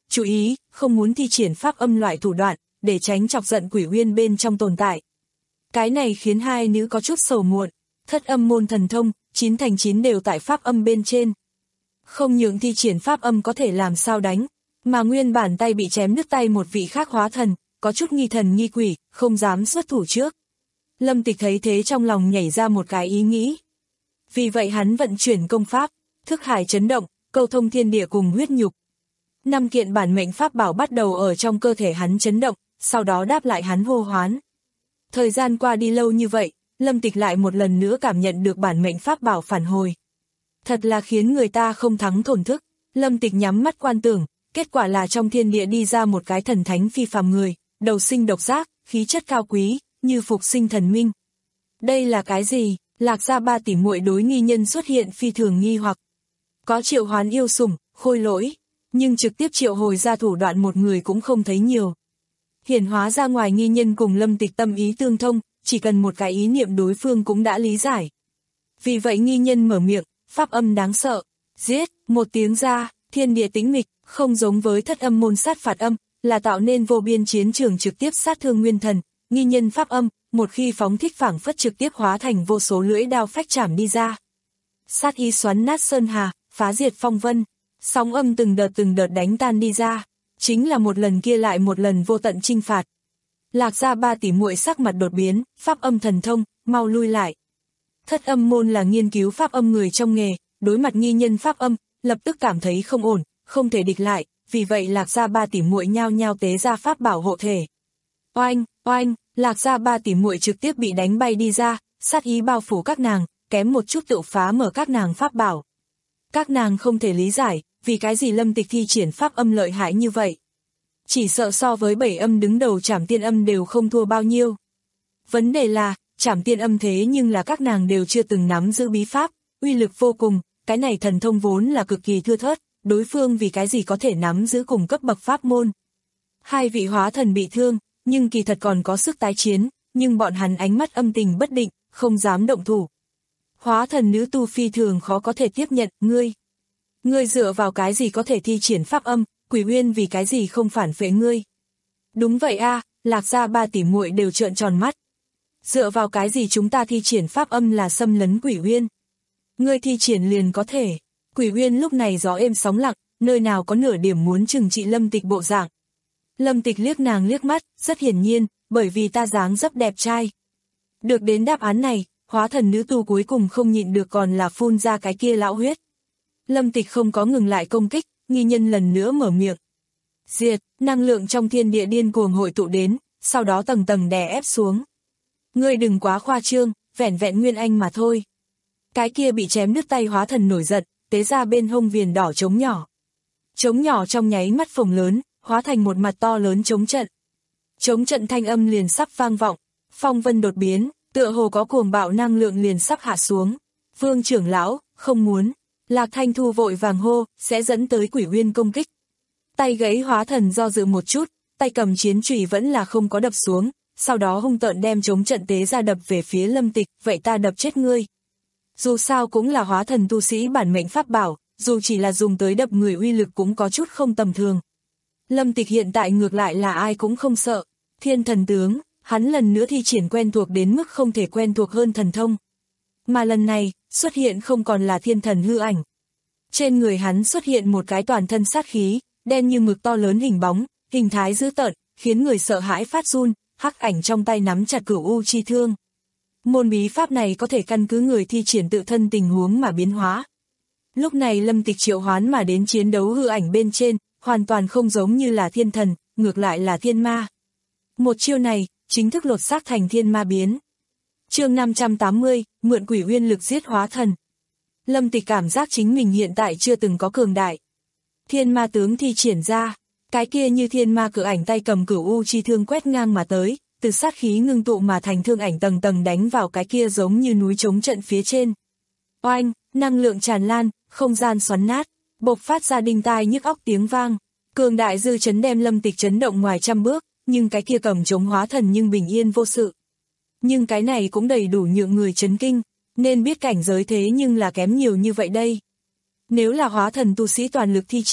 chú ý, không muốn thi triển pháp âm loại thủ đoạn, để tránh chọc giận quỷ uyên bên trong tồn tại. Cái này khiến hai nữ có chút sầu muộn, thất âm môn thần thông, chín thành chín đều tại pháp âm bên trên. Không những thi triển pháp âm có thể làm sao đánh, mà nguyên bản tay bị chém đứt tay một vị khác hóa thần, có chút nghi thần nghi quỷ, không dám xuất thủ trước. Lâm Tịch thấy thế trong lòng nhảy ra một cái ý nghĩ. Vì vậy hắn vận chuyển công pháp, thức hải chấn động, câu thông thiên địa cùng huyết nhục. Năm kiện bản mệnh pháp bảo bắt đầu ở trong cơ thể hắn chấn động, sau đó đáp lại hắn hô hoán. Thời gian qua đi lâu như vậy, Lâm Tịch lại một lần nữa cảm nhận được bản mệnh pháp bảo phản hồi. Thật là khiến người ta không thắng thổn thức. Lâm Tịch nhắm mắt quan tưởng, kết quả là trong thiên địa đi ra một cái thần thánh phi phàm người, đầu sinh độc giác, khí chất cao quý, như phục sinh thần minh. Đây là cái gì? Lạc Gia ba tỷ muội đối nghi nhân xuất hiện phi thường nghi hoặc. Có triệu hoán yêu sủng, khôi lỗi, nhưng trực tiếp triệu hồi ra thủ đoạn một người cũng không thấy nhiều. Hiển hóa ra ngoài nghi nhân cùng Lâm Tịch tâm ý tương thông, chỉ cần một cái ý niệm đối phương cũng đã lý giải. Vì vậy nghi nhân mở miệng, pháp âm đáng sợ, giết, một tiếng ra, thiên địa tĩnh mịch, không giống với thất âm môn sát phạt âm, là tạo nên vô biên chiến trường trực tiếp sát thương nguyên thần, nghi nhân pháp âm, một khi phóng thích phảng phất trực tiếp hóa thành vô số lưỡi đao phách chảm đi ra. Sát ý xoắn nát sơn hà, phá diệt phong vân, sóng âm từng đợt từng đợt đánh tan đi ra, chính là một lần kia lại một lần vô tận chinh phạt. Lạc Gia ba tỷ muội sắc mặt đột biến, pháp âm thần thông, mau lui lại. Thất âm môn là nghiên cứu pháp âm người trong nghề, đối mặt nghi nhân pháp âm, lập tức cảm thấy không ổn, không thể địch lại, vì vậy Lạc Gia ba tỷ muội nhao nhao tế ra pháp bảo hộ thể. Oanh, oanh, Lạc Gia ba tỷ muội trực tiếp bị đánh bay đi ra, sát ý bao phủ các nàng, kém một chút tự phá mở các nàng pháp bảo. Các nàng không thể lý giải, vì cái gì Lâm Tịch thi triển pháp âm lợi hại như vậy. Chỉ sợ so với bảy âm đứng đầu Trảm Tiên Âm đều không thua bao nhiêu. Vấn đề là, Trảm Tiên Âm thế nhưng là các nàng đều chưa từng nắm giữ bí pháp, uy lực vô cùng, cái này thần thông vốn là cực kỳ thưa thớt, đối phương vì cái gì có thể nắm giữ cùng cấp bậc pháp môn. Hai vị hóa thần bị thương, nhưng kỳ thật còn có sức tái chiến, nhưng bọn hắn ánh mắt âm tình bất định, không dám động thủ. Hóa thần nữ tu phi thường khó có thể tiếp nhận, ngươi. Ngươi dựa vào cái gì có thể thi triển pháp âm, Quỷ Uyên vì cái gì không phản phệ ngươi. Đúng vậy a, Lạc Gia ba tỷ muội đều trợn tròn mắt. Dựa vào cái gì chúng ta thi triển pháp âm là xâm lấn Quỷ Uyên. Ngươi thi triển liền có thể. Quỷ Uyên lúc này gió êm sóng lặng, nơi nào có nửa điểm muốn trừng trị Lâm Tịch bộ dạng. Lâm Tịch liếc nàng liếc mắt, rất hiển nhiên, bởi vì ta dáng dấp đẹp trai. Được đến đáp án này, hóa thần nữ tu cuối cùng không nhịn được còn là phun ra cái kia lão huyết. Lâm Tịch không có ngừng lại công kích, nghi nhân lần nữa mở miệng. Diệt, năng lượng trong thiên địa điên cuồng hội tụ đến, sau đó tầng tầng đè ép xuống. Ngươi đừng quá khoa trương, vẻn vẹn nguyên anh mà thôi. Cái kia bị chém đứt tay hóa thần nổi giận, tế ra bên hông viền đỏ trống nhỏ. Trống nhỏ trong nháy mắt phồng lớn, hóa thành một mặt to lớn trống trận. Trống trận thanh âm liền sắp vang vọng, phong vân đột biến, tựa hồ có cuồng bạo năng lượng liền sắp hạ xuống. Vương trưởng lão, không muốn. Lạc Thanh Thu vội vàng hô, sẽ dẫn tới Quỷ Uyên công kích. Tay gãy hóa thần do dự một chút, tay cầm chiến chùy vẫn là không có đập xuống, sau đó hung tợn đem chống trận tế ra đập về phía Lâm Tịch, vậy ta đập chết ngươi. Dù sao cũng là hóa thần tu sĩ bản mệnh pháp bảo, dù chỉ là dùng tới đập người uy lực cũng có chút không tầm thường. Lâm Tịch hiện tại ngược lại là ai cũng không sợ, thiên thần tướng, hắn lần nữa thi triển quen thuộc đến mức không thể quen thuộc hơn thần thông. Mà lần này, xuất hiện không còn là thiên thần hư ảnh. Trên người hắn xuất hiện một cái toàn thân sát khí, đen như mực to lớn hình bóng, hình thái dữ tợn, khiến người sợ hãi phát run, hắc ảnh trong tay nắm chặt cửu u chi thương. Môn bí pháp này có thể căn cứ người thi triển tự thân tình huống mà biến hóa. Lúc này Lâm Tịch triệu hoán mà đến chiến đấu hư ảnh bên trên, hoàn toàn không giống như là thiên thần, ngược lại là thiên ma. Một chiêu này, chính thức lột xác thành thiên ma biến. Chương năm trăm tám mươi, mượn Quỷ Uyên lực giết hóa thần. Lâm Tịch cảm giác chính mình hiện tại chưa từng có cường đại. Thiên ma tướng thi triển ra, cái kia như thiên ma cự ảnh tay cầm cửu u chi thương quét ngang mà tới, từ sát khí ngưng tụ mà thành thương ảnh tầng tầng đánh vào cái kia giống như núi chống trận phía trên. Oanh, năng lượng tràn lan, không gian xoắn nát, bộc phát ra đinh tai nhức óc tiếng vang. Cường đại dư chấn đem Lâm Tịch chấn động ngoài trăm bước, nhưng cái kia cầm chống hóa thần nhưng bình yên vô sự. Nhưng cái này cũng đầy đủ nhượng người chấn kinh, nên biết cảnh giới thế nhưng là kém nhiều như vậy đây. Nếu là hóa thần tu sĩ toàn lực thi triển,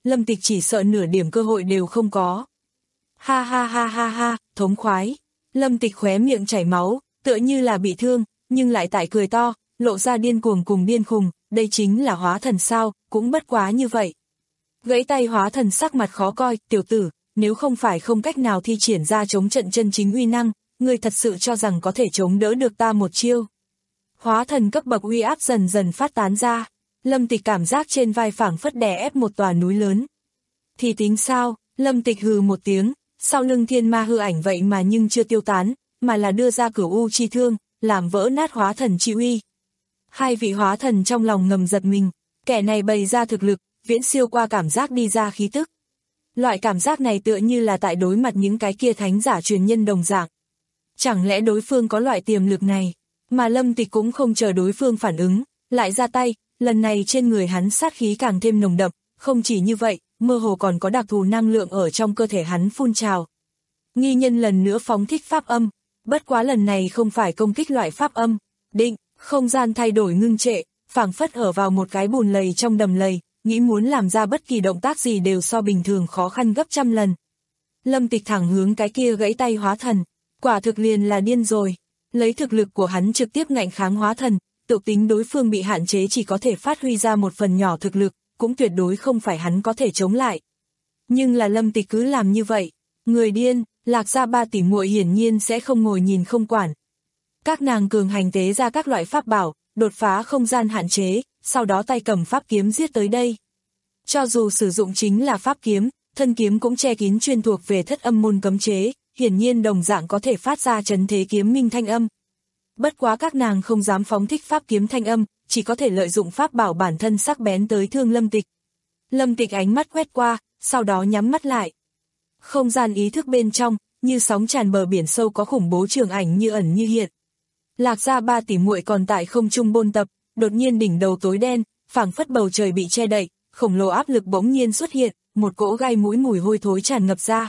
Lâm Tịch chỉ sợ nửa điểm cơ hội đều không có. Ha ha ha ha ha, thống khoái. Lâm Tịch khóe miệng chảy máu, tựa như là bị thương, nhưng lại tại cười to, lộ ra điên cuồng cùng điên khùng, đây chính là hóa thần sao, cũng bất quá như vậy. Gãy tay hóa thần sắc mặt khó coi, tiểu tử, nếu không phải không cách nào thi triển ra chống trận chân chính uy năng, ngươi thật sự cho rằng có thể chống đỡ được ta một chiêu. Hóa thần cấp bậc uy áp dần dần phát tán ra, Lâm Tịch cảm giác trên vai phảng phất đè ép một tòa núi lớn. Thì tính sao, Lâm Tịch hừ một tiếng, sau lưng thiên ma hư ảnh vậy mà nhưng chưa tiêu tán, mà là đưa ra cửu u chi thương, làm vỡ nát hóa thần chi uy. Hai vị hóa thần trong lòng ngầm giật mình, kẻ này bày ra thực lực, viễn siêu qua cảm giác đi ra khí tức. Loại cảm giác này tựa như là tại đối mặt những cái kia thánh giả truyền nhân đồng dạng. Chẳng lẽ đối phương có loại tiềm lực này, mà Lâm Tịch cũng không chờ đối phương phản ứng, lại ra tay, lần này trên người hắn sát khí càng thêm nồng đậm, không chỉ như vậy, mơ hồ còn có đặc thù năng lượng ở trong cơ thể hắn phun trào. Nghi nhân lần nữa phóng thích pháp âm, bất quá lần này không phải công kích loại pháp âm, định, không gian thay đổi ngưng trệ, phảng phất ở vào một cái bùn lầy trong đầm lầy, nghĩ muốn làm ra bất kỳ động tác gì đều so bình thường khó khăn gấp trăm lần. Lâm Tịch thẳng hướng cái kia gãy tay hóa thần, quả thực liền là điên rồi, lấy thực lực của hắn trực tiếp ngạnh kháng hóa thần, tự tính đối phương bị hạn chế chỉ có thể phát huy ra một phần nhỏ thực lực, cũng tuyệt đối không phải hắn có thể chống lại. Nhưng là Lâm Tịch cứ làm như vậy, người điên, Lạc gia ba tỷ muội hiển nhiên sẽ không ngồi nhìn không quản. Các nàng cường hành tế ra các loại pháp bảo, đột phá không gian hạn chế, sau đó tay cầm pháp kiếm giết tới đây. Cho dù sử dụng chính là pháp kiếm, thân kiếm cũng che kín chuyên thuộc về thất âm môn cấm chế, hiển nhiên đồng dạng có thể phát ra trấn thế kiếm minh thanh âm. Bất quá các nàng không dám phóng thích pháp kiếm thanh âm, chỉ có thể lợi dụng pháp bảo bản thân sắc bén tới thương Lâm Tịch. Lâm Tịch ánh mắt quét qua, sau đó nhắm mắt lại. Không gian ý thức bên trong, như sóng tràn bờ biển sâu có khủng bố trường ảnh như ẩn như hiện. Lạc gia ba tỷ muội còn tại không trung bôn tập, đột nhiên đỉnh đầu tối đen, phảng phất bầu trời bị che đậy, khổng lồ áp lực bỗng nhiên xuất hiện, một cỗ gai mũi mùi hôi thối tràn ngập ra.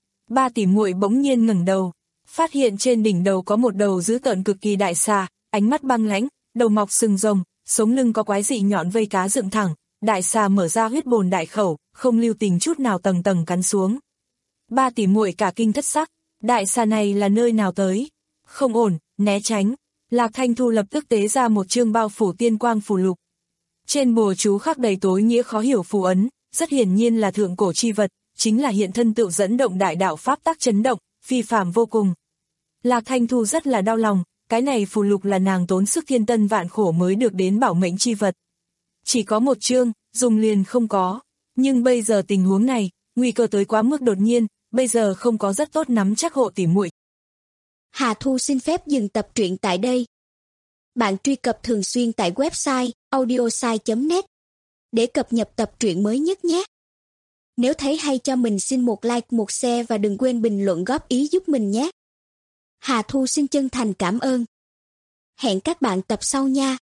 Ba tỷ muội bỗng nhiên ngẩng đầu, phát hiện trên đỉnh đầu có một đầu dữ tợn cực kỳ đại xà, ánh mắt băng lãnh, đầu mọc sừng rồng, sống lưng có quái dị nhọn vây cá dựng thẳng, đại xà mở ra huyết bồn đại khẩu, không lưu tình chút nào tầng tầng cắn xuống. Ba tỷ muội cả kinh thất sắc, đại xà này là nơi nào tới? Không ổn, né tránh. Lạc Thanh Thu lập tức tế ra một chương bao phủ tiên quang phù lục. Trên bùa chú khắc đầy tối nghĩa khó hiểu phù ấn, rất hiển nhiên là thượng cổ chi vật, chính là hiện thân tự dẫn động đại đạo pháp tắc chấn động, phi phàm vô cùng. Lạc Thanh Thu rất là đau lòng, cái này phù lục là nàng tốn sức thiên tân vạn khổ mới được đến bảo mệnh chi vật. Chỉ có một chương, dùng liền không có, nhưng bây giờ tình huống này, nguy cơ tới quá mức đột nhiên, bây giờ không có rất tốt nắm chắc hộ tỉ muội. Hà Thu xin phép dừng tập truyện tại đây. Bạn truy cập thường xuyên tại website audiosai chấm net để cập nhật tập truyện mới nhất nhé. Nếu thấy hay cho mình xin một like, một share và đừng quên bình luận góp ý giúp mình nhé. Hà Thu xin chân thành cảm ơn. Hẹn các bạn tập sau nha.